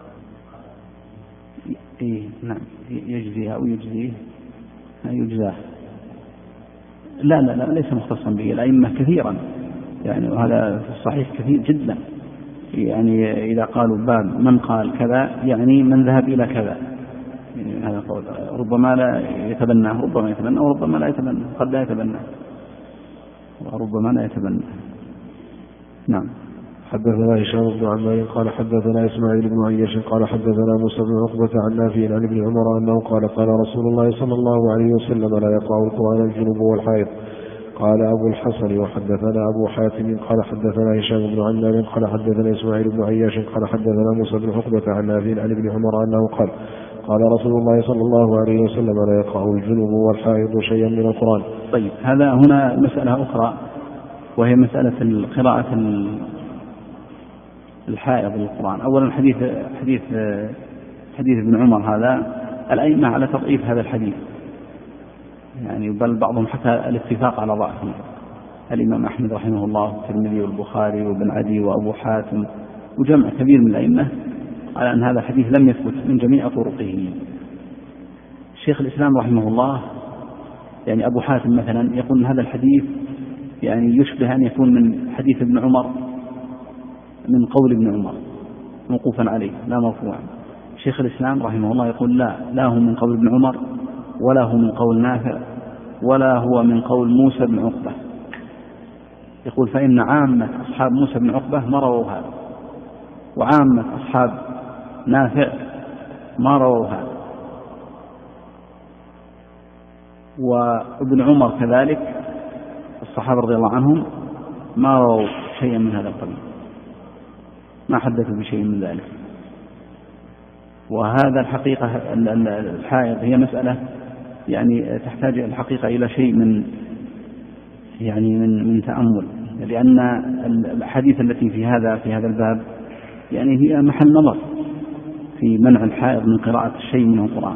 إيه نعم، يجزيها أو يجزيه يجزاه. لا لا لا، ليس مختصا به، الأئمة كثيرا يعني، وهذا في الصحيح كثير جدا يعني. إذا قالوا باب من قال كذا يعني من ذهب إلى كذا، يعني هذا قول ربما لا يتبناه، ربما يتبناه وربما لا يتبناه، قد لا يتبناه وربما لا يتبناه. نعم. حدثنا هشام بن عمار قال حدثنا إسماعيل بن عياش قال حدثنا موسى بن عقبة عن نافع عن ابن عمر أنه قال قال رسول الله صلى الله عليه وسلم لا يقرأ القرآن الجنوب والحائض. قال أبو الحسن وحدثنا أبو حاتم قال حدثنا هشام بن عمار قال حدثنا إسماعيل بن عياش قال حدثنا موسى بن عقبة عن نافع عن ابن عمر أنه قال قال رسول الله صلى الله عليه وسلم لا يقرأ الجنوب والحائض شيئا من القرآن. طيب، هذا هنا مسألة أخرى، وهي مسألة قراءة الحائض للقرآن. أولا حديث ابن عمر هذا الأئمة على تضعيف هذا الحديث يعني، بل بعضهم حتى الاتفاق على ضعفه. الإمام أحمد رحمه الله والترمذي والبخاري وابن عدي وأبو حاتم وجمع كبير من الأئمة على أن هذا الحديث لم يثبت من جميع طرقه. الشيخ الإسلام رحمه الله يعني أبو حاتم مثلا يقول أن هذا الحديث يعني يشبه أن يكون من حديث ابن عمر، من قول ابن عمر موقوفا عليه لا مرفوعا. شيخ الإسلام رحمه الله يقول لا هو من قول ابن عمر ولا هو من قول نافع ولا هو من قول موسى بن عقبة. يقول فإن عامة أصحاب موسى بن عقبة ما رووا هذا، وعامة أصحاب نافع ما رووا هذا، وابن عمر كذلك الصحابة رضي الله عنهم ما رووا شيئا من هذا القبيل، ما حدثوا بشيء من ذلك. وهذا الحقيقة الحائض هي مسألة يعني تحتاج الحقيقة إلى شيء من يعني من تأمل لأن الأحاديث التي في هذا الباب يعني هي محل نظر في منع الحائض من قراءة شيء من القرآن.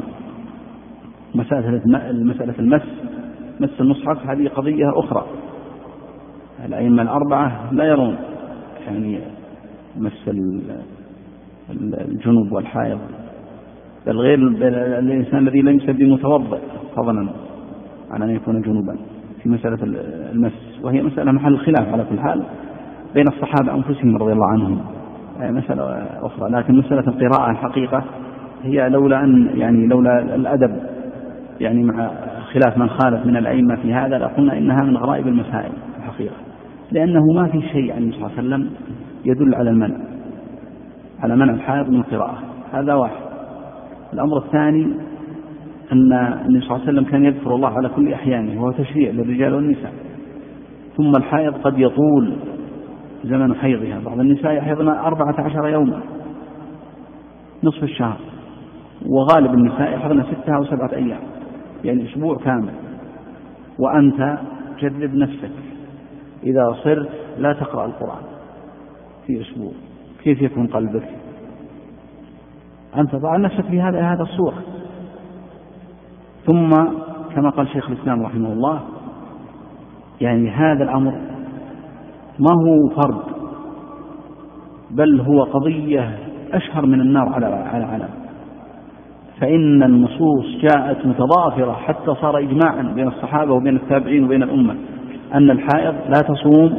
مسألة مس المصحف هذه قضية أخرى. الأئمة الأربعة لا يرون يعني مس الجنوب والحائض، بل غير الإنسان الذي لم يسبب متوضئ فضلا عن أن يكون جنوبا في مسألة المس، وهي مسألة محل الخلاف على كل حال بين الصحابة أنفسهم رضي الله عنهم، مسألة أخرى. لكن مسألة القراءة الحقيقة هي لولا الأدب يعني مع خلاف من خالف من الأئمة في هذا لقلنا إنها من غرائب المسائل الحقيقة، لأنه ما في شيء عن النبي صلى الله عليه وسلم يدل على منع الحائض من القراءة. هذا واحد. الأمر الثاني أن النبي صلى الله عليه وسلم كان يذكر الله على كل أحيانه، وهو تشريع للرجال والنساء. ثم الحائض قد يطول زمن حيضها، بعض النساء يحيضن 14 يوما نصف الشهر، وغالب النساء يحيضن 6 أو 7 أيام، يعني أسبوع كامل. وأنت جرب نفسك إذا صرت لا تقرأ القرآن في أسبوع، كيف يكون قلبك؟ أنت ضع نفسك في هذا الصورة. ثم كما قال شيخ الإسلام رحمه الله، يعني هذا الأمر ما هو فرد، بل هو قضية أشهر من النار على علم. فإن النصوص جاءت متضافرة حتى صار إجماعا بين الصحابة وبين التابعين وبين الأمة أن الحائض لا تصوم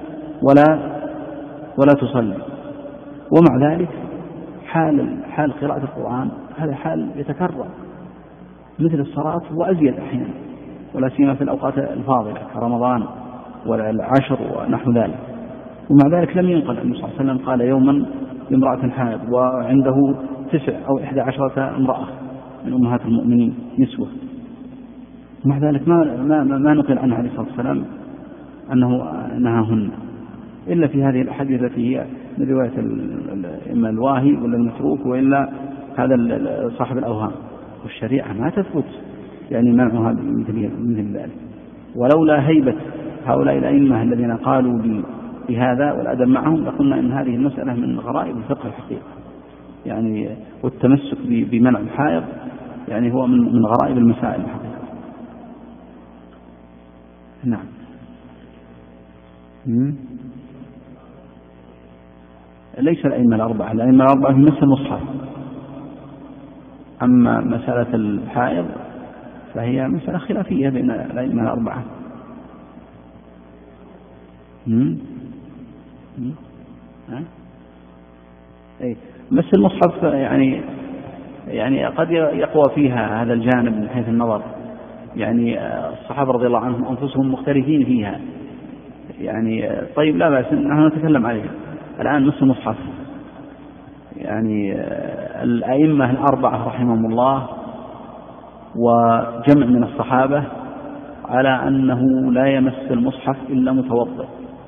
ولا تصلي. ومع ذلك حال قراءة القرآن هذا حال يتكرر مثل الصلاة وأزيد أحيانا، ولا سيما في الأوقات الفاضلة كرمضان والعشر ونحو ذلك. ومع ذلك لم ينقل النبي صلى الله عليه وسلم قال يوما لامرأة حائض وعنده 9 أو 11 امرأة من أمهات المؤمنين نسوة. ومع ذلك ما نقل عنها عليه الصلاة والسلام أنه نهاهن، إلا في هذه الأحاديث التي هي من رواية إما الواهي ولا المتروك وإلا هذا صاحب الأوهام. والشريعة ما تثبت يعني منعها مثل ذلك. ولولا هيبة هؤلاء الأئمة الذين قالوا بهذا والأدب معهم لقلنا إن هذه المسألة من غرائب الفقه الحقيقة، يعني والتمسك بمنع الحائض يعني هو من غرائب المسائل الحقيقة. نعم. ليس الأئمة الأربعة في نفس المصحف. أما مسألة الحائض فهي مسألة خلافية بين الأئمة الأربعة. بس المصحف يعني قد يقوى فيها هذا الجانب من حيث النظر، يعني الصحابة رضي الله عنهم أنفسهم مختلفين فيها، يعني طيب لا بأس نحن نتكلم عليه الآن. نص المصحف يعني الأئمة الأربعة رحمهم الله وجمع من الصحابة على أنه لا يمس المصحف إلا متوضئ،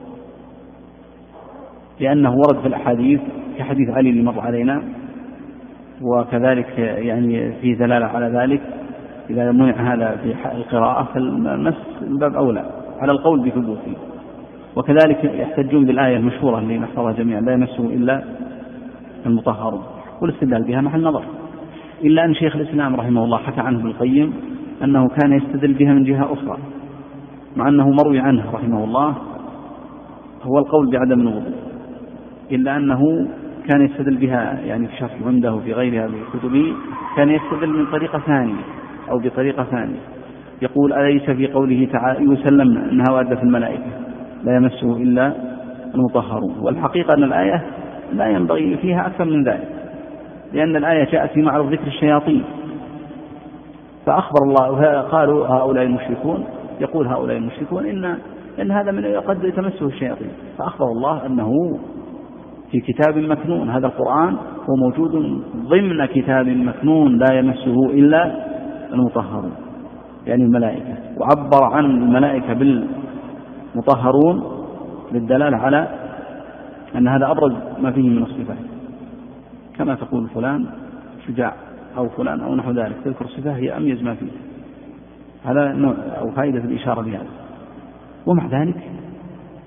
لأنه ورد في الأحاديث كحديث علي اللي مر علينا، وكذلك يعني في دلالة على ذلك إذا منع هذا في القراءة فالمس الباب أولى على القول بثبوته. وكذلك يحتجون بالآية المشهورة اللي نحفظها جميعا لا يمسه إلا المطهرون، والاستدلال بها محل نظر، إلا أن شيخ الإسلام رحمه الله حكى عنه ابن القيم أنه كان يستدل بها من جهة أخرى، مع أنه مروي عنه رحمه الله هو القول بعدم الوضوء، إلا أنه كان يستدل بها يعني في شرح العمدة وفي غيرها من كتبه كان يستدل من طريقة ثانية أو بطريقة ثانية. يقول أليس في قوله تعالى يسلم أنها واردة في الملائكة لا يمسه إلا المطهرون؟ والحقيقة أن الآية لا ينبغي فيها أكثر من ذلك، لأن الآية جاءت في معرض ذكر الشياطين، فأخبر الله قالوا هؤلاء المشركون، يقول هؤلاء المشركون إن هذا من قد يتمسه الشياطين، فأخبر الله أنه في كتاب مكنون، هذا القرآن هو موجود ضمن كتاب مكنون لا يمسه إلا المطهرون يعني الملائكة، وعبر عن الملائكة بالمطهرون للدلالة على أن هذا أبرز ما فيه من الصفات، كما تقول فلان شجاع أو فلان أو نحو ذلك، تذكر الصفة هي أميز ما فيه، هذا نوع أو فائدة الإشارة بهذا. ومع ذلك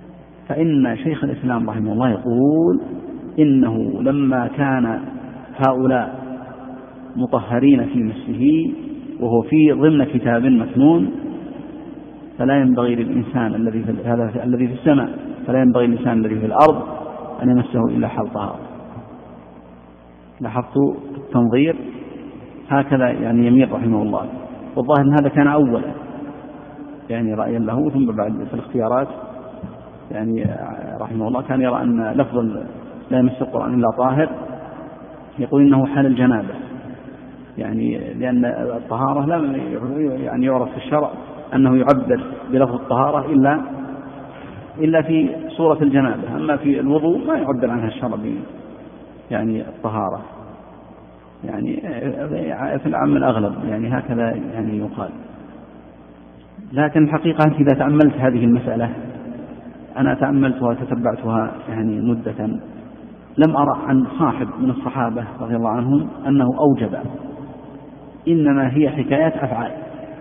فإن شيخ الإسلام رحمه الله يقول إنه لما كان هؤلاء مطهرين في مسه وهو في ضمن كتاب مكنون فلا ينبغي للإنسان الذي في السماء فلا ينبغي للإنسان الذي في الأرض أن يمسه إلا حال طهارة. لاحظت التنظير هكذا يعني يميل رحمه الله، والظاهر أن هذا كان أولا يعني رأيا له، ثم بعد في الاختيارات يعني رحمه الله كان يرى أن لفظ لا يمس القرآن إلا طاهر يقول إنه حال الجنابة، يعني لأن الطهارة لا يعني يعرف في الشرع أنه يعبر بلفظ الطهارة إلا في صورة الجنابة، أما في الوضوء ما يعبر عنها الشرع يعني الطهارة، يعني في العام الأغلب يعني هكذا يعني يقال. لكن الحقيقة إذا تأملت هذه المسألة، أنا تأملتها وتتبعتها يعني مدة، لم أرى عن صاحب من الصحابة رضي الله عنهم أنه أوجب، إنما هي حكايات أفعال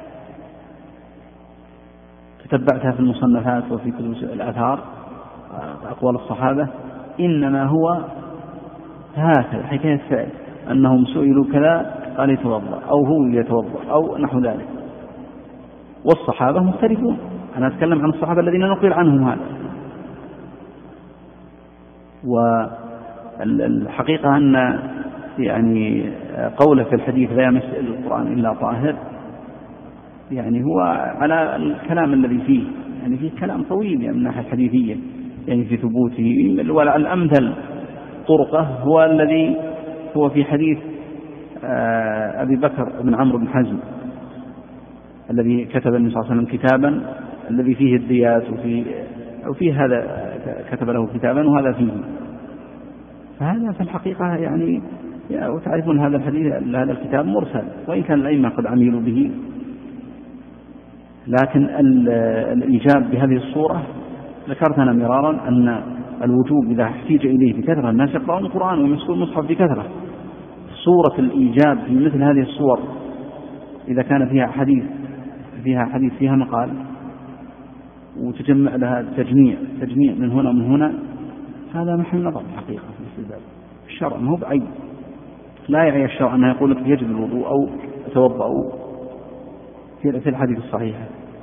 تتبعتها في المصنفات وفي كتب الآثار أقوال الصحابة، إنما هو هكذا حكاية فعل، أنهم سئلوا كذا قال يتوضأ أو هو يتوضأ أو نحو ذلك، والصحابة مختلفون. أنا أتكلم عن الصحابة الذين نقل عنهم هذا. والحقيقة أن يعني قوله في الحديث لا يمس القرآن إلا طاهر يعني هو على الكلام الذي فيه، يعني فيه كلام طويل يعني من الناحية الحديثية يعني في ثبوته، والأمثل طرقه هو الذي هو في حديث أبي بكر بن عمرو بن حزم الذي كتب النبي صلى الله عليه وسلم كتابا الذي فيه الديات وفيه هذا كتب له كتابا وهذا فيه، فهذا في الحقيقة يعني وتعرفون هذا الحديث هذا الكتاب مرسل، وإن كان الأئمة قد عملوا به، لكن الإيجاب بهذه الصورة ذكرت أنا مرارا أن الوجوب إذا احتيج إليه بكثرة الناس يقرؤون القرآن ويمسكون المصحف بكثرة. صورة الإيجاب في مثل هذه الصور إذا كان فيها حديث فيها مقال وتجمع لها تجميع من هنا ومن هنا، هذا محل نظر الحقيقة في الاستدلال. الشرع ما هو بعيد، لا يعي الشرع أنه يقول لك يجب الوضوء أو يتوضأ في الحديث الصحيحة،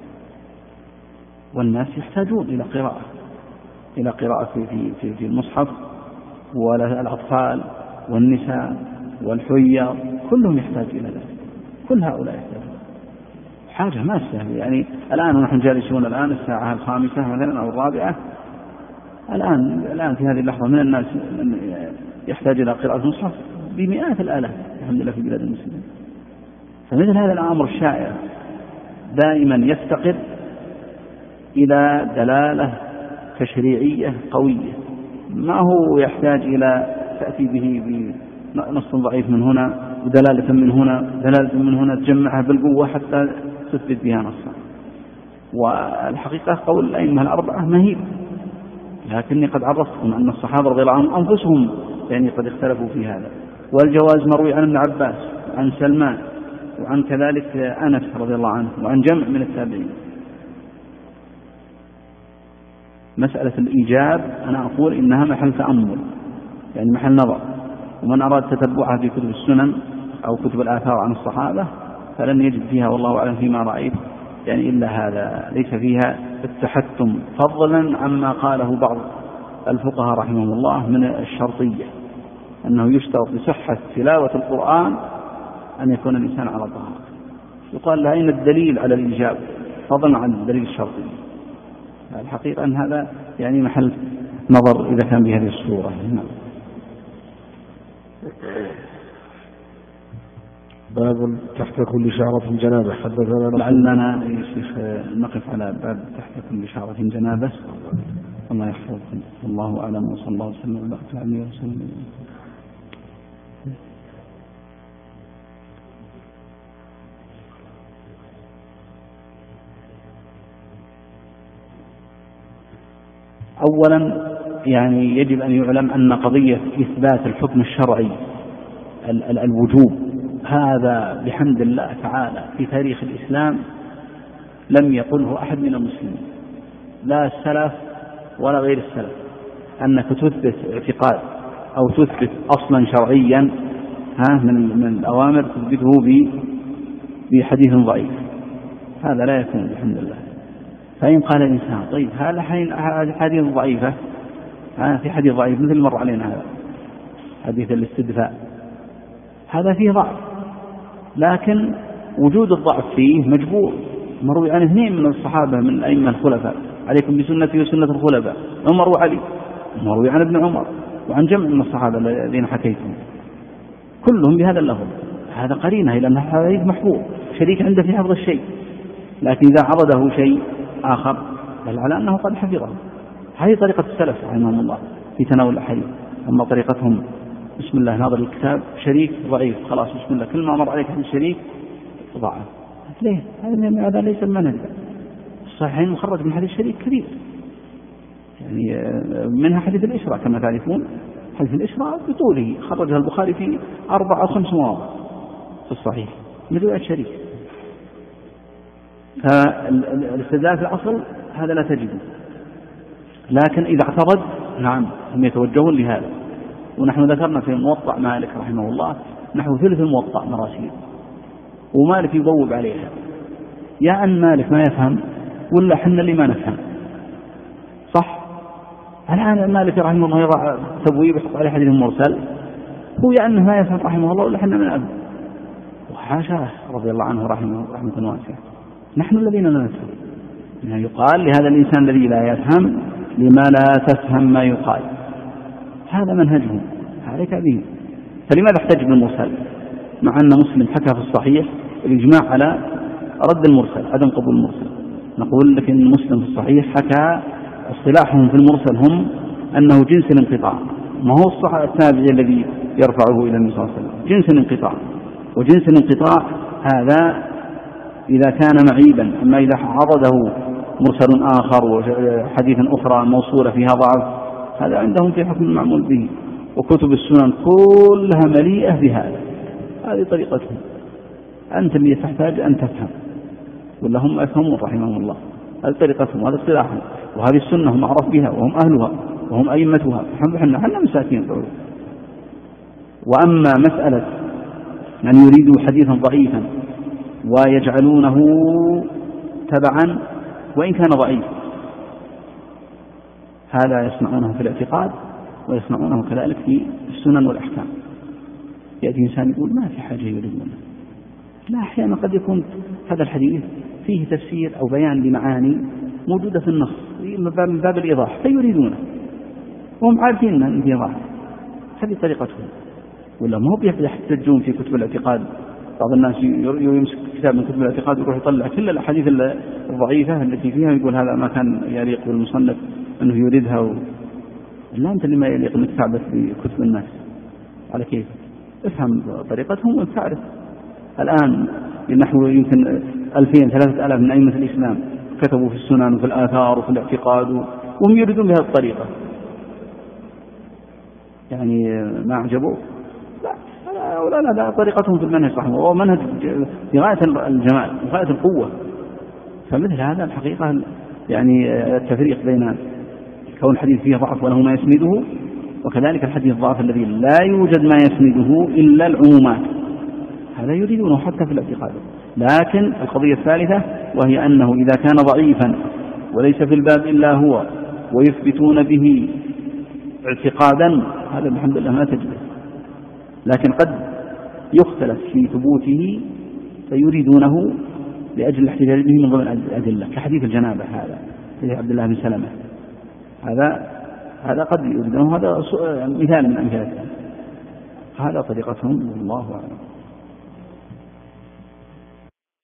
والناس يحتاجون إلى قراءة في المصحف، والأطفال والنساء والحيض كلهم يحتاج إلى ذلك، كل هؤلاء يحتاجون حاجة ما سهل. يعني الآن ونحن جالسون الآن الساعة 5 مثلا أو 4 الآن في هذه اللحظة من الناس يحتاج إلى قراءة المصحف بمئات الآلاف الحمد لله في بلاد المسلمين. فمثل هذا الأمر الشائع دائما يفتقر إلى دلالة تشريعية قوية، ما هو يحتاج إلى تأتي به بنص ضعيف من هنا ودلالة من هنا دلالة من هنا تجمعها بالقوة حتى تثبت بها نصا. والحقيقة قول الأئمة الأربعة مهيب، لكني قد عرفتكم أن الصحابة رضي الله عنهم أنفسهم يعني قد اختلفوا في هذا، والجواز مروي عن ابن عباس وعن سلمان وعن كذلك أنس رضي الله عنه وعن جمع من التابعين. مسألة الإيجاب أنا أقول إنها محل تأمل يعني محل نظر، ومن أراد تتبعها في كتب السنن أو كتب الآثار عن الصحابة فلن يجد فيها والله أعلم فيما رأيت يعني إلا هذا، ليس فيها التحتم فضلا عما قاله بعض الفقهاء رحمهم الله من الشرطية أنه يشترط لصحة تلاوة القرآن أن يكون الإنسان على طهارة. يقال له أين الدليل على الإيجاب فضلا عن الدليل الشرطي؟ الحقيقة أن هذا يعني محل نظر إذا كان بهذه الصورة. باب تحت كل شعرة جنابة. حدثنا لعلنا يا شيخ نقف على باب تحت كل شعرة جنابة. الله يحفظكم، الله أعلم، وصلى الله وسلم وبارك على النبي وسلم. أولا يعني يجب أن يعلم أن قضية إثبات الحكم الشرعي الوجوب هذا بحمد الله تعالى في تاريخ الإسلام لم يقله أحد من المسلمين، لا السلف ولا غير السلف أنك تثبت اعتقاد أو تثبت أصلا شرعيا من الأوامر تثبته بحديث ضعيف، هذا لا يكون بحمد الله. فإن قال الإنسان طيب هذا حديث ضعيفة، في حديث ضعيف مثل مر علينا هذا حديث الاستدفاء، هذا فيه ضعف، لكن وجود الضعف فيه مجبور، مروي عن اثنين من الصحابة من الأئمة الخلفاء، عليكم بسنتي وسنة الخلفاء، عمر وعلي، مروي عن ابن عمر وعن جمع من الصحابة الذين حكيتهم كلهم بهذا اللفظ، هذا قرينة إلى أن الحديث محفوظ شريك عنده في حفظ الشيء، لكن إذا عرضه شيء آخر دل على أنه قد حفظه. هذه طريقة السلف رحمهم الله في تناول الأحاديث. أما طريقتهم بسم الله ناظر الكتاب شريك ضعيف خلاص بسم الله كل ما مر عليك حديث شريك ضعف، ليه؟ هذا ليس المنهج. الصحيحين مخرج من حديث شريك كبير، يعني منها حديث الإسراء كما تعرفون، حديث الإسراء بطوله خرجها البخاري في 4 أو 5 مواضع في الصحيح من رواية شريك. فالاستدلال في الأصل هذا لا تجده، لكن إذا اعترض نعم هم يتوجهون لهذا. ونحن ذكرنا في موطأ مالك رحمه الله نحو ثلث الموطأ مراسيل، ومالك يبوب عليها، يا أن مالك ما يفهم ولا حنا اللي ما نفهم، صح؟ الآن مالك رحمه الله يضع تبويب يحط عليه حديث مرسل، هو يا أنه ما يفهم رحمه الله ولا حنا من أبد، وحاشاه رضي الله عنه رحمة واسعة، نحن الذين لا نفهم. يعني يقال لهذا الإنسان الذي لا يفهم لما لا تفهم ما يقال، هذا منهجهم، عليك به. فلماذا احتج بالمرسل مع أن مسلم حكى في الصحيح الإجماع على رد المرسل عدم قبول المرسل؟ نقول لك إن مسلم في الصحيح حكى اصطلاحهم في المرسل هم أنه جنس الانقطاع، ما هو التابعي الذي يرفعه إلى النبي صلى الله عليه وسلم، جنس الانقطاع. وجنس الانقطاع هذا إذا كان معيبا، أما إذا عرضه مرسل آخر وحديث أخرى موصولة فيها ضعف، هذا عندهم في حكم المعمول به. وكتب السنن كلها مليئة بهذا، هذه طريقتهم، أنت اللي تحتاج أن تفهم ولا هم يفهمون رحمهم الله، هذه طريقتهم، هذا اصطلاحهم، وهذه السنة هم معروف بها وهم أهلها وهم أئمتها، حنا مساكين. وأما مسألة أن يريدوا حديثا ضعيفا ويجعلونه تبعا وإن كان ضعيف، هذا يصنعونه في الاعتقاد ويصنعونه كذلك في السنن والأحكام. يأتي إنسان يقول ما في حاجة يريدونه، لا، أحيانا قد يكون هذا الحديث فيه تفسير أو بيان لمعاني موجودة في النص من باب الإيضاح فيريدونه وهم عارفين أن فيه ضعف، هذه طريقتهم. ولا ما هو يحتجون في كتب الاعتقاد، بعض الناس يمسك كتاب من كتب الاعتقاد ويروح يطلع كل الأحاديث الضعيفة التي فيها يقول هذا ما كان يليق بالمصنف أنه يريدها لا، أنت اللي ما يليق أنك تعبث بكتب الناس، على كيف؟ افهم طريقتهم وتعرف. الآن نحو يمكن 2000-3000 من أئمة الإسلام كتبوا في السنن وفي الآثار وفي الاعتقاد وهم يريدون بهذه الطريقة، يعني ما أعجبوا، لا طريقتهم في المنهج رحمه الله، ومنهج في غاية الجمال وغاية القوة. فمثل هذا الحقيقة يعني التفريق بين كون الحديث فيه ضعف وله ما يسنده، وكذلك الحديث الضعف الذي لا يوجد ما يسنده إلا العمومات، هذا يريدونه حتى في الاعتقاد. لكن القضية الثالثة وهي أنه إذا كان ضعيفا وليس في الباب إلا هو ويثبتون به اعتقادا، هذا الحمد لله ما تجد، لكن قد يختلف في ثبوته فيريدونه لأجل الاحتجاج به من ضمن الأدلة، كحديث الجنابة هذا حديث عبد الله بن سلمة، هذا قد يريدونه، هذا مثال من أمثلته، هذا طريقتهم والله أعلم.